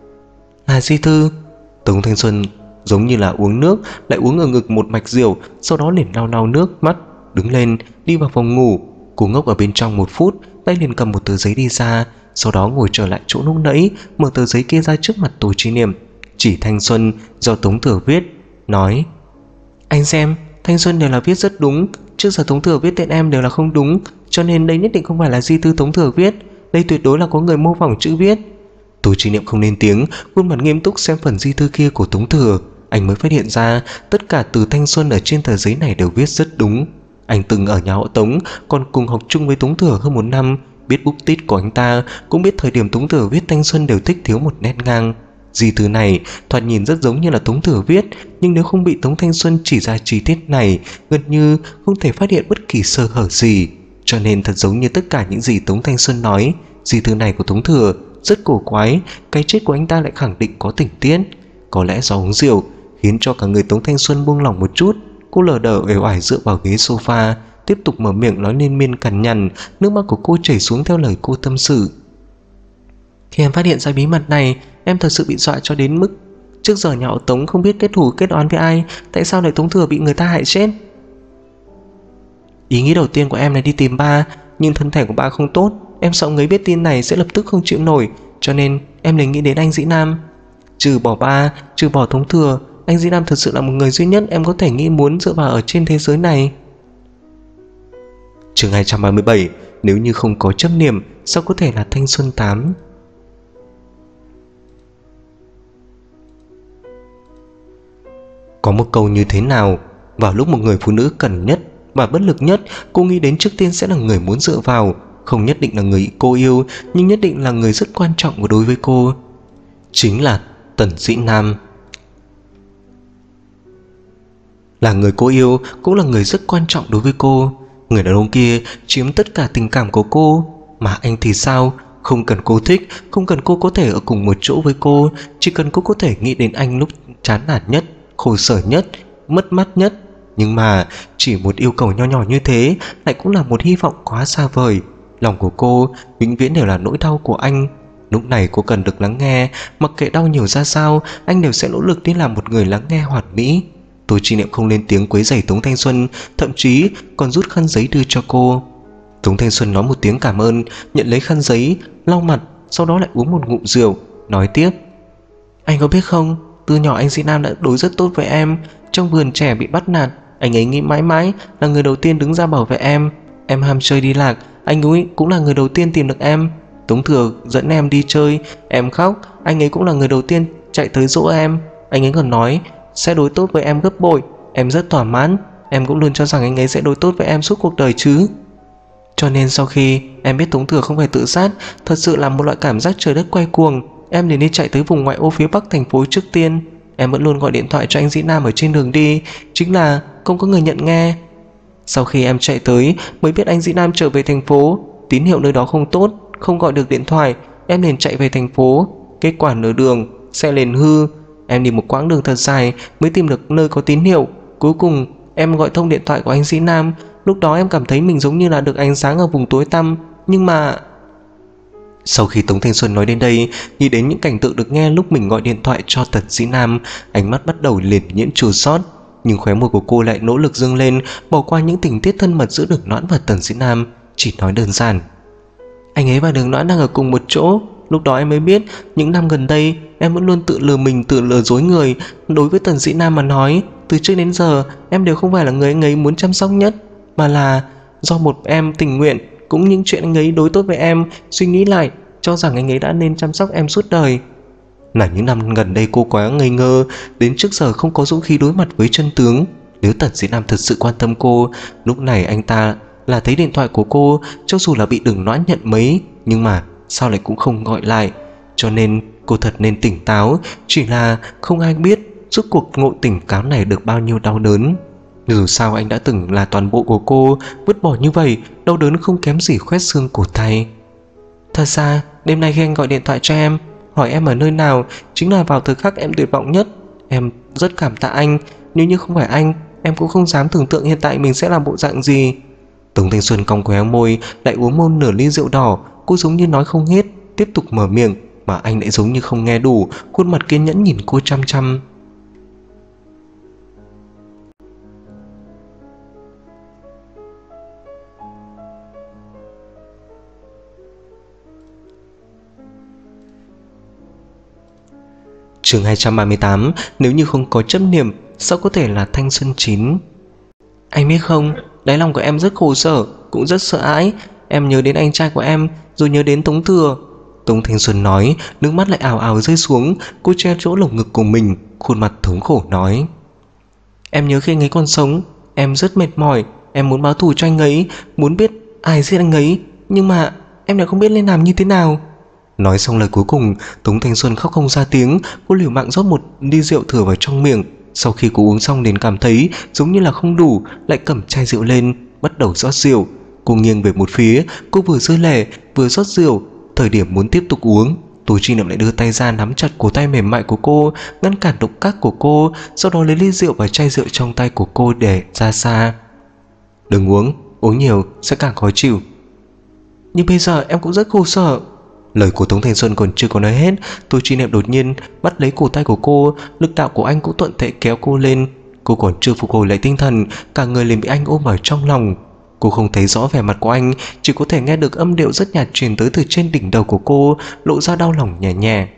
Là Di Thư. Tống Thanh Xuân giống như là uống nước, lại uống ở ngực một mạch rượu, sau đó liền lau lau nước mắt, đứng lên đi vào phòng ngủ. Cô ngốc ở bên trong một phút, tay liền cầm một tờ giấy đi ra, sau đó ngồi trở lại chỗ lúc nãy, mở tờ giấy kia ra trước mặt Tô Chi Niệm, chỉ thanh xuân do Tống Thừa viết, nói: Anh xem, thanh xuân đều là viết rất đúng, trước giờ Tống Thừa viết tên em đều là không đúng, cho nên đây nhất định không phải là di thư Tống Thừa viết, đây tuyệt đối là có người mô phỏng chữ viết. Tô Chi Niệm không lên tiếng, khuôn mặt nghiêm túc xem phần di thư kia của Tống Thừa. Anh mới phát hiện ra tất cả từ thanh xuân ở trên tờ giấy này đều viết rất đúng. Anh từng ở nhà họ Tống, còn cùng học chung với Tống Thừa hơn một năm, biết bút tích của anh ta, cũng biết thời điểm Tống Thừa viết thanh xuân đều thích thiếu một nét ngang. Di thư này thoạt nhìn rất giống như là Tống Thừa viết, nhưng nếu không bị Tống Thanh Xuân chỉ ra chi tiết này, gần như không thể phát hiện bất kỳ sơ hở gì. Cho nên thật giống như tất cả những gì Tống Thanh Xuân nói, di thư này của Tống Thừa rất cổ quái. Cái chết của anh ta lại khẳng định có tình tiết. Có lẽ do uống rượu khiến cho cả người Tống Thanh Xuân buông lỏng một chút. Cô lờ đờ uể oải dựa vào ghế sofa, tiếp tục mở miệng nói liên miên cằn nhằn. Nước mắt của cô chảy xuống theo lời cô tâm sự. Khi em phát hiện ra bí mật này, em thật sự bị dọa cho đến mức trước giờ nhà họ Tống không biết kết thù kết oán với ai, tại sao lại Tống Thừa bị người ta hại chết. Ý nghĩ đầu tiên của em là đi tìm ba, nhưng thân thể của ba không tốt, em sợ người biết tin này sẽ lập tức không chịu nổi, cho nên em liền nghĩ đến anh Dĩ Nam. Trừ bỏ ba, trừ bỏ Tống Thừa, anh Dĩ Nam thật sự là một người duy nhất em có thể nghĩ muốn dựa vào ở trên thế giới này. Chương hai trăm ba mươi bảy. Nếu như không có chấp niệm, sao có thể là thanh xuân tám? Có một câu như thế nào, vào lúc một người phụ nữ cần nhất và bất lực nhất, cô nghĩ đến trước tiên sẽ là người muốn dựa vào. Không nhất định là người cô yêu, nhưng nhất định là người rất quan trọng đối với cô. Chính là Tần Dĩ Nam. Là người cô yêu, cũng là người rất quan trọng đối với cô. Người đàn ông kia chiếm tất cả tình cảm của cô. Mà anh thì sao? Không cần cô thích, không cần cô có thể ở cùng một chỗ với cô, chỉ cần cô có thể nghĩ đến anh lúc chán nản nhất, khổ sở nhất, mất mát nhất. Nhưng mà chỉ một yêu cầu nho nhỏ như thế lại cũng là một hy vọng quá xa vời. Lòng của cô vĩnh viễn đều là nỗi đau của anh. Lúc này cô cần được lắng nghe, mặc kệ đau nhiều ra sao, anh đều sẽ nỗ lực đi làm một người lắng nghe hoàn mỹ. Tô Chi Niệm không lên tiếng quấy rầy Tống Thanh Xuân, thậm chí còn rút khăn giấy đưa cho cô. Tống Thanh Xuân nói một tiếng cảm ơn, nhận lấy khăn giấy, lau mặt, sau đó lại uống một ngụm rượu, nói tiếp: Anh có biết không, từ nhỏ anh Dĩ Nam đã đối rất tốt với em. Trong vườn trẻ bị bắt nạt, anh ấy nghĩ mãi mãi là người đầu tiên đứng ra bảo vệ em. Em ham chơi đi lạc, anh ấy cũng là người đầu tiên tìm được em. Tống Thừa dẫn em đi chơi, em khóc, anh ấy cũng là người đầu tiên chạy tới dỗ em. Anh ấy còn nói sẽ đối tốt với em gấp bội. Em rất thỏa mãn, em cũng luôn cho rằng anh ấy sẽ đối tốt với em suốt cuộc đời chứ. Cho nên sau khi em biết Tống Thừa không phải tự sát, thật sự là một loại cảm giác trời đất quay cuồng, em liền đi chạy tới vùng ngoại ô phía bắc thành phố trước tiên. Em vẫn luôn gọi điện thoại cho anh Dĩ Nam ở trên đường đi, chính là không có người nhận nghe. Sau khi em chạy tới mới biết anh Dĩ Nam trở về thành phố, tín hiệu nơi đó không tốt, không gọi được điện thoại. Em liền chạy về thành phố, kết quả nửa đường xe liền hư. Em đi một quãng đường thật dài mới tìm được nơi có tín hiệu. Cuối cùng em gọi thông điện thoại của anh Dĩ Nam. Lúc đó em cảm thấy mình giống như là được ánh sáng ở vùng tối tăm. Nhưng mà... Sau khi Tống Thanh Xuân nói đến đây, nghĩ đến những cảnh tượng được nghe lúc mình gọi điện thoại cho Tần Dĩ Nam, ánh mắt bắt đầu liền nhiễm chua xót. Nhưng khóe môi của cô lại nỗ lực dâng lên, bỏ qua những tình tiết thân mật giữa Đường Noãn và Tần Dĩ Nam, chỉ nói đơn giản: Anh ấy và Đường Noãn đang ở cùng một chỗ. Lúc đó em mới biết, những năm gần đây em vẫn luôn tự lừa mình, tự lừa dối người. Đối với Tần Dĩ Nam mà nói, từ trước đến giờ em đều không phải là người anh ấy muốn chăm sóc nhất, mà là do một em tình nguyện. Cũng những chuyện anh ấy đối tốt với em, suy nghĩ lại cho rằng anh ấy đã nên chăm sóc em suốt đời. Là những năm gần đây cô quá ngây ngơ, đến trước giờ không có dũng khí đối mặt với chân tướng. Nếu Tần Dĩ Nam thật sự quan tâm cô, lúc này anh ta là thấy điện thoại của cô, cho dù là bị Đường Noãn nhận mấy, nhưng mà sao lại cũng không gọi lại. Cho nên cô thật nên tỉnh táo. Chỉ là không ai biết suốt cuộc ngộ tình cáo này được bao nhiêu đau đớn. Dù sao anh đã từng là toàn bộ của cô, vứt bỏ như vậy, đau đớn không kém gì khoét xương cổ tay. Thật ra đêm nay khi anh gọi điện thoại cho em, hỏi em ở nơi nào, chính là vào thời khắc em tuyệt vọng nhất. Em rất cảm tạ anh, nếu như không phải anh, em cũng không dám tưởng tượng hiện tại mình sẽ làm bộ dạng gì. Tống Thanh Xuân cong khóe môi, lại uống một nửa ly rượu đỏ. Cô giống như nói không hết, tiếp tục mở miệng, mà anh lại giống như không nghe đủ, khuôn mặt kiên nhẫn nhìn cô chăm chăm. Chương hai trăm ba mươi tám. Nếu như không có chấp niệm, sao có thể là thanh xuân chín? Anh biết không, đáy lòng của em rất khổ sở, cũng rất sợ hãi. Em nhớ đến anh trai của em, rồi nhớ đến Tống Thừa. Tống Thanh Xuân nói, nước mắt lại ào ào rơi xuống. Cô che chỗ lồng ngực của mình, khuôn mặt thống khổ nói: Em nhớ khi anh ấy còn sống, em rất mệt mỏi. Em muốn báo thù cho anh ấy, muốn biết ai giết anh ấy, nhưng mà em lại không biết nên làm như thế nào. Nói xong lời cuối cùng, Tống Thanh Xuân khóc không ra tiếng. Cô liều mạng rót một ly rượu thừa vào trong miệng. Sau khi cô uống xong đến cảm thấy giống như là không đủ, lại cầm chai rượu lên, bắt đầu rót rượu. Cô nghiêng về một phía, cô vừa rơi lệ vừa rót rượu. Thời điểm muốn tiếp tục uống, Tô Chi Niệm lại đưa tay ra nắm chặt cổ tay mềm mại của cô, ngăn cản động tác của cô, sau đó lấy ly rượu và chai rượu trong tay của cô để ra xa. Đừng uống, uống nhiều sẽ càng khó chịu. Nhưng bây giờ em cũng rất khổ sở. Lời của Tống Thanh Xuân còn chưa có nói hết, Tô Chi Niệm đột nhiên bắt lấy cổ tay của cô, lực đạo của anh cũng thuận thể kéo cô lên. Cô còn chưa phục hồi lại tinh thần, cả người liền bị anh ôm ở trong lòng. Cô không thấy rõ vẻ mặt của anh, chỉ có thể nghe được âm điệu rất nhạt truyền tới từ trên đỉnh đầu của cô, lộ ra đau lòng nhẹ nhẹ.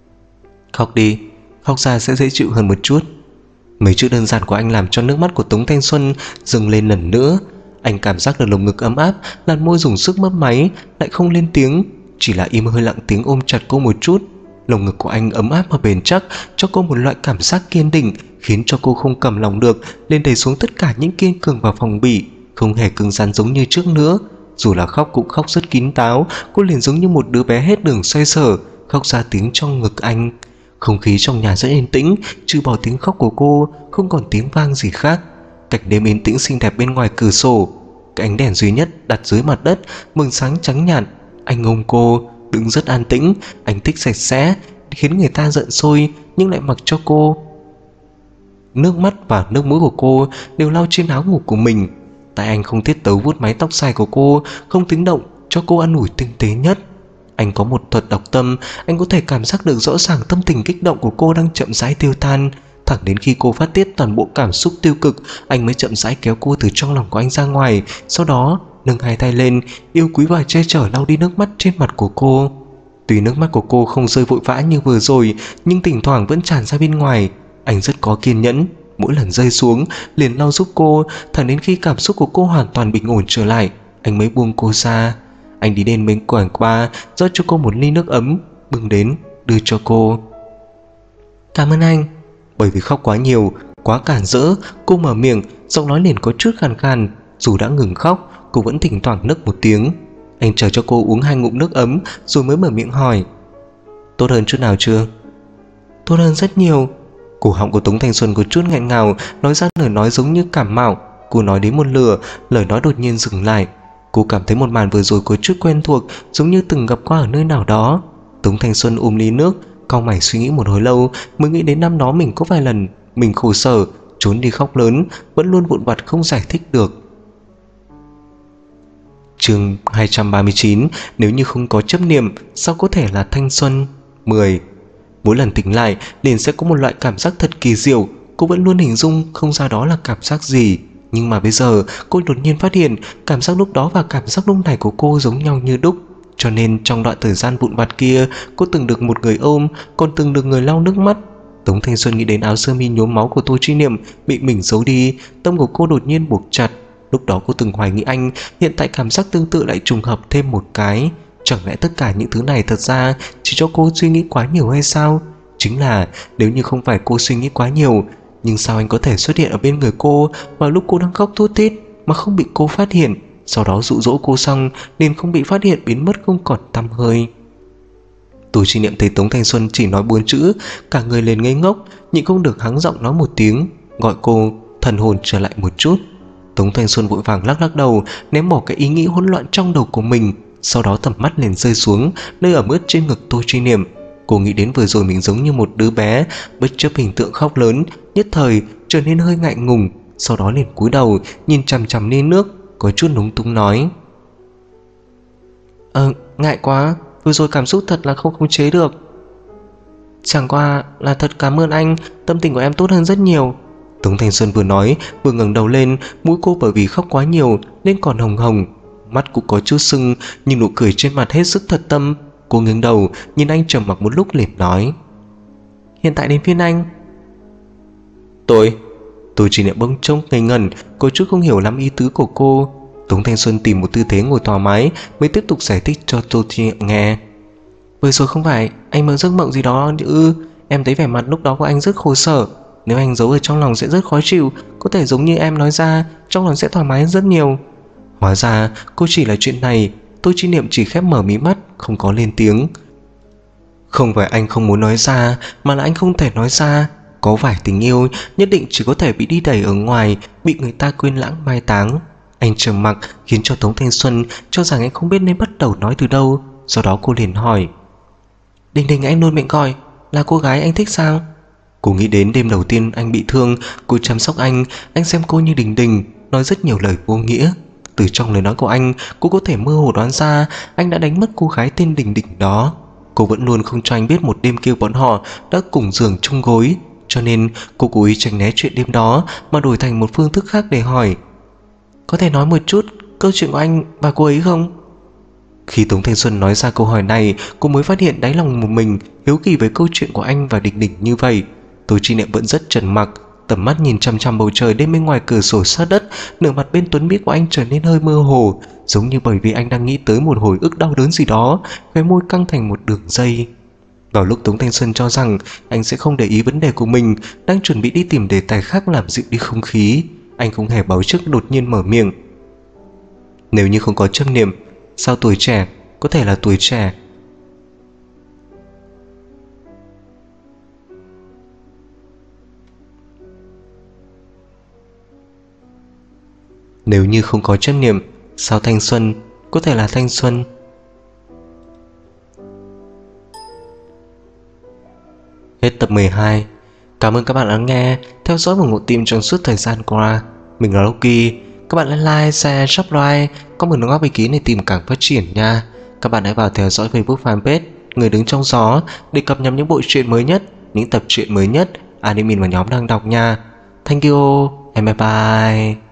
Khóc đi, khóc ra sẽ dễ chịu hơn một chút. Mấy chữ đơn giản của anh làm cho nước mắt của Tống Thanh Xuân dâng lên lần nữa. Anh cảm giác được lồng ngực ấm áp, làn môi dùng sức mấp máy, lại không lên tiếng, chỉ là im hơi lặng tiếng ôm chặt cô một chút. Lồng ngực của anh ấm áp và bền chắc, cho cô một loại cảm giác kiên định, khiến cho cô không cầm lòng được, lên đẩy xuống tất cả những kiên cường và phòng bị, không hề cứng rắn giống như trước nữa. Dù là khóc cũng khóc rất kín đáo. Cô liền giống như một đứa bé hết đường xoay sở, khóc ra tiếng trong ngực anh. Không khí trong nhà rất yên tĩnh, trừ bỏ tiếng khóc của cô, không còn tiếng vang gì khác. Cảnh đêm yên tĩnh xinh đẹp bên ngoài cửa sổ, cái ánh đèn duy nhất đặt dưới mặt đất, mừng sáng trắng nhạt. Anh ôm cô, đứng rất an tĩnh. Anh thích sạch sẽ, khiến người ta giận sôi, nhưng lại mặc cho cô. Nước mắt và nước mũi của cô đều lau trên áo ngủ của mình. Tại anh không tiết tấu vuốt mái tóc dài của cô, không tiếng động, cho cô ăn ủi tinh tế nhất. Anh có một thuật đọc tâm, anh có thể cảm giác được rõ ràng tâm tình kích động của cô đang chậm rãi tiêu tan. Thẳng đến khi cô phát tiết toàn bộ cảm xúc tiêu cực, anh mới chậm rãi kéo cô từ trong lòng của anh ra ngoài. Sau đó nâng hai tay lên, yêu quý và che chở lau đi nước mắt trên mặt của cô. Tuy nước mắt của cô không rơi vội vã như vừa rồi, nhưng thỉnh thoảng vẫn tràn ra bên ngoài. Anh rất có kiên nhẫn, mỗi lần rơi xuống liền lau giúp cô, thẳng đến khi cảm xúc của cô hoàn toàn bình ổn trở lại, anh mới buông cô ra. Anh đi đến bên quầy bar, rót cho cô một ly nước ấm, bưng đến đưa cho cô. Cảm ơn anh. Bởi vì khóc quá nhiều, quá cản rỡ, cô mở miệng, giọng nói liền có chút khàn khàn. Dù đã ngừng khóc, cô vẫn thỉnh thoảng nức một tiếng. Anh chờ cho cô uống hai ngụm nước ấm rồi mới mở miệng hỏi, tốt hơn chút nào chưa? Tốt hơn rất nhiều. Cổ họng của Tống Thanh Xuân có chút nghẹn ngào, nói ra lời nói giống như cảm mạo. Cô nói đến một nửa, lời nói đột nhiên dừng lại. Cô cảm thấy một màn vừa rồi có chút quen thuộc, giống như từng gặp qua ở nơi nào đó. Tống Thanh Xuân ôm ly nước, cau mày suy nghĩ một hồi lâu, mới nghĩ đến năm đó mình có vài lần mình khổ sở, trốn đi khóc lớn, vẫn luôn vụn vặt không giải thích được. Chương hai trăm ba mươi chín, nếu như không có chấp niệm, sao có thể là thanh xuân? mười. Mỗi lần tỉnh lại liền sẽ có một loại cảm giác thật kỳ diệu. Cô vẫn luôn hình dung không ra đó là cảm giác gì, nhưng mà bây giờ cô đột nhiên phát hiện cảm giác lúc đó và cảm giác lúc này của cô giống nhau như đúc. Cho nên trong đoạn thời gian vụn vặt kia, cô từng được một người ôm, còn từng được người lau nước mắt. Tống Thanh Xuân nghĩ đến áo sơ mi nhuốm máu của Tô Chi Niệm bị mình giấu đi, tâm của cô đột nhiên buộc chặt. Lúc đó cô từng hoài nghĩ anh, hiện tại cảm giác tương tự lại trùng hợp thêm một cái. Chẳng lẽ tất cả những thứ này thật ra chỉ cho cô suy nghĩ quá nhiều hay sao? Chính là nếu như không phải cô suy nghĩ quá nhiều, nhưng sao anh có thể xuất hiện ở bên người cô vào lúc cô đang khóc thút thít mà không bị cô phát hiện, sau đó dụ dỗ cô xong nên không bị phát hiện biến mất không còn tăm hơi. Tô Chi Niệm thấy Tống Thanh Xuân chỉ nói bốn chữ, cả người liền ngây ngốc, nhịn không được hắng giọng nói một tiếng, gọi cô thần hồn trở lại một chút. Tống Thanh Xuân vội vàng lắc lắc đầu, ném bỏ cái ý nghĩ hỗn loạn trong đầu của mình. Sau đó tầm mắt liền rơi xuống nơi ẩm ướt trên ngực Tô Chi Niệm. Cô nghĩ đến vừa rồi mình giống như một đứa bé, bất chấp hình tượng khóc lớn, nhất thời trở nên hơi ngại ngùng. Sau đó liền cúi đầu nhìn chằm chằm ly nước, có chút lúng túng nói, Ờ, ngại quá, vừa rồi cảm xúc thật là không khống chế được. Chẳng qua là thật cảm ơn anh, tâm tình của em tốt hơn rất nhiều. Tống Thanh Xuân vừa nói vừa ngẩng đầu lên, mũi cô bởi vì khóc quá nhiều nên còn hồng hồng, mắt cũng có chút sưng, nhưng nụ cười trên mặt hết sức thật tâm. Cô ngẩng đầu nhìn anh trầm mặc một lúc liền nói, hiện tại đến phiên anh. Tôi Tôi chỉ niệm bỗng trông ngây ngẩn, có chút không hiểu lắm ý tứ của cô. Tống Thanh Xuân tìm một tư thế ngồi thoải mái mới tiếp tục giải thích cho Tô Chi Niệm nghe. Vừa rồi không phải anh mơ giấc mộng gì đó ư? Em thấy vẻ mặt lúc đó của anh rất khổ sở, nếu anh giấu ở trong lòng sẽ rất khó chịu, có thể giống như em nói ra, trong lòng sẽ thoải mái hơn rất nhiều. Hóa ra cô chỉ là chuyện này. Tô Chi Niệm chỉ khép mở mí mắt, không có lên tiếng. Không phải anh không muốn nói ra, mà là anh không thể nói ra. Có vài tình yêu nhất định chỉ có thể bị đi đẩy ở ngoài, bị người ta quên lãng mai táng. Anh trầm mặc khiến cho Tống Thanh Xuân cho rằng anh không biết nên bắt đầu nói từ đâu. Sau đó cô liền hỏi, Đình Đình anh luôn miệng gọi là cô gái anh thích sao? Cô nghĩ đến đêm đầu tiên anh bị thương, cô chăm sóc anh, anh xem cô như Đình Đình, nói rất nhiều lời vô nghĩa. Từ trong lời nói của anh, cô có thể mơ hồ đoán ra anh đã đánh mất cô gái tên Đình Đình đó. Cô vẫn luôn không cho anh biết một đêm kia bọn họ đã cùng giường chung gối, cho nên cô cố ý tránh né chuyện đêm đó mà đổi thành một phương thức khác để hỏi, có thể nói một chút câu chuyện của anh và cô ấy không? Khi Tống Thanh Xuân nói ra câu hỏi này, cô mới phát hiện đáy lòng một mình hiếu kỳ với câu chuyện của anh và Đình Đình như vậy. Tô Chi Niệm vẫn rất trầm mặc, tầm mắt nhìn chằm chằm bầu trời đêm bên ngoài cửa sổ sát đất. Nửa mặt bên tuấn mỹ của anh trở nên hơi mơ hồ, giống như bởi vì anh đang nghĩ tới một hồi ức đau đớn gì đó, khóe môi căng thành một đường dây. Vào lúc Tống Thanh Xuân cho rằng anh sẽ không để ý vấn đề của mình, đang chuẩn bị đi tìm đề tài khác làm dịu đi không khí, anh không hề báo trước đột nhiên mở miệng, nếu như không có chấp niệm, sao tuổi trẻ có thể là tuổi trẻ? Nếu như không có chấp niệm, sao thanh xuân có thể là thanh xuân? Hết tập mười hai. Cảm ơn các bạn đã nghe, theo dõi và ủng hộ team trong suốt thời gian qua. Mình là Loki. Các bạn hãy like, share, subscribe, comment đóng góp ý kiến để team càng phát triển nha. các bạn hãy vào theo dõi Facebook fanpage Người Đứng Trong Gió để cập nhật những bộ truyện mới nhất, những tập truyện mới nhất anime mà nhóm đang đọc nha. Thank you and bye bye.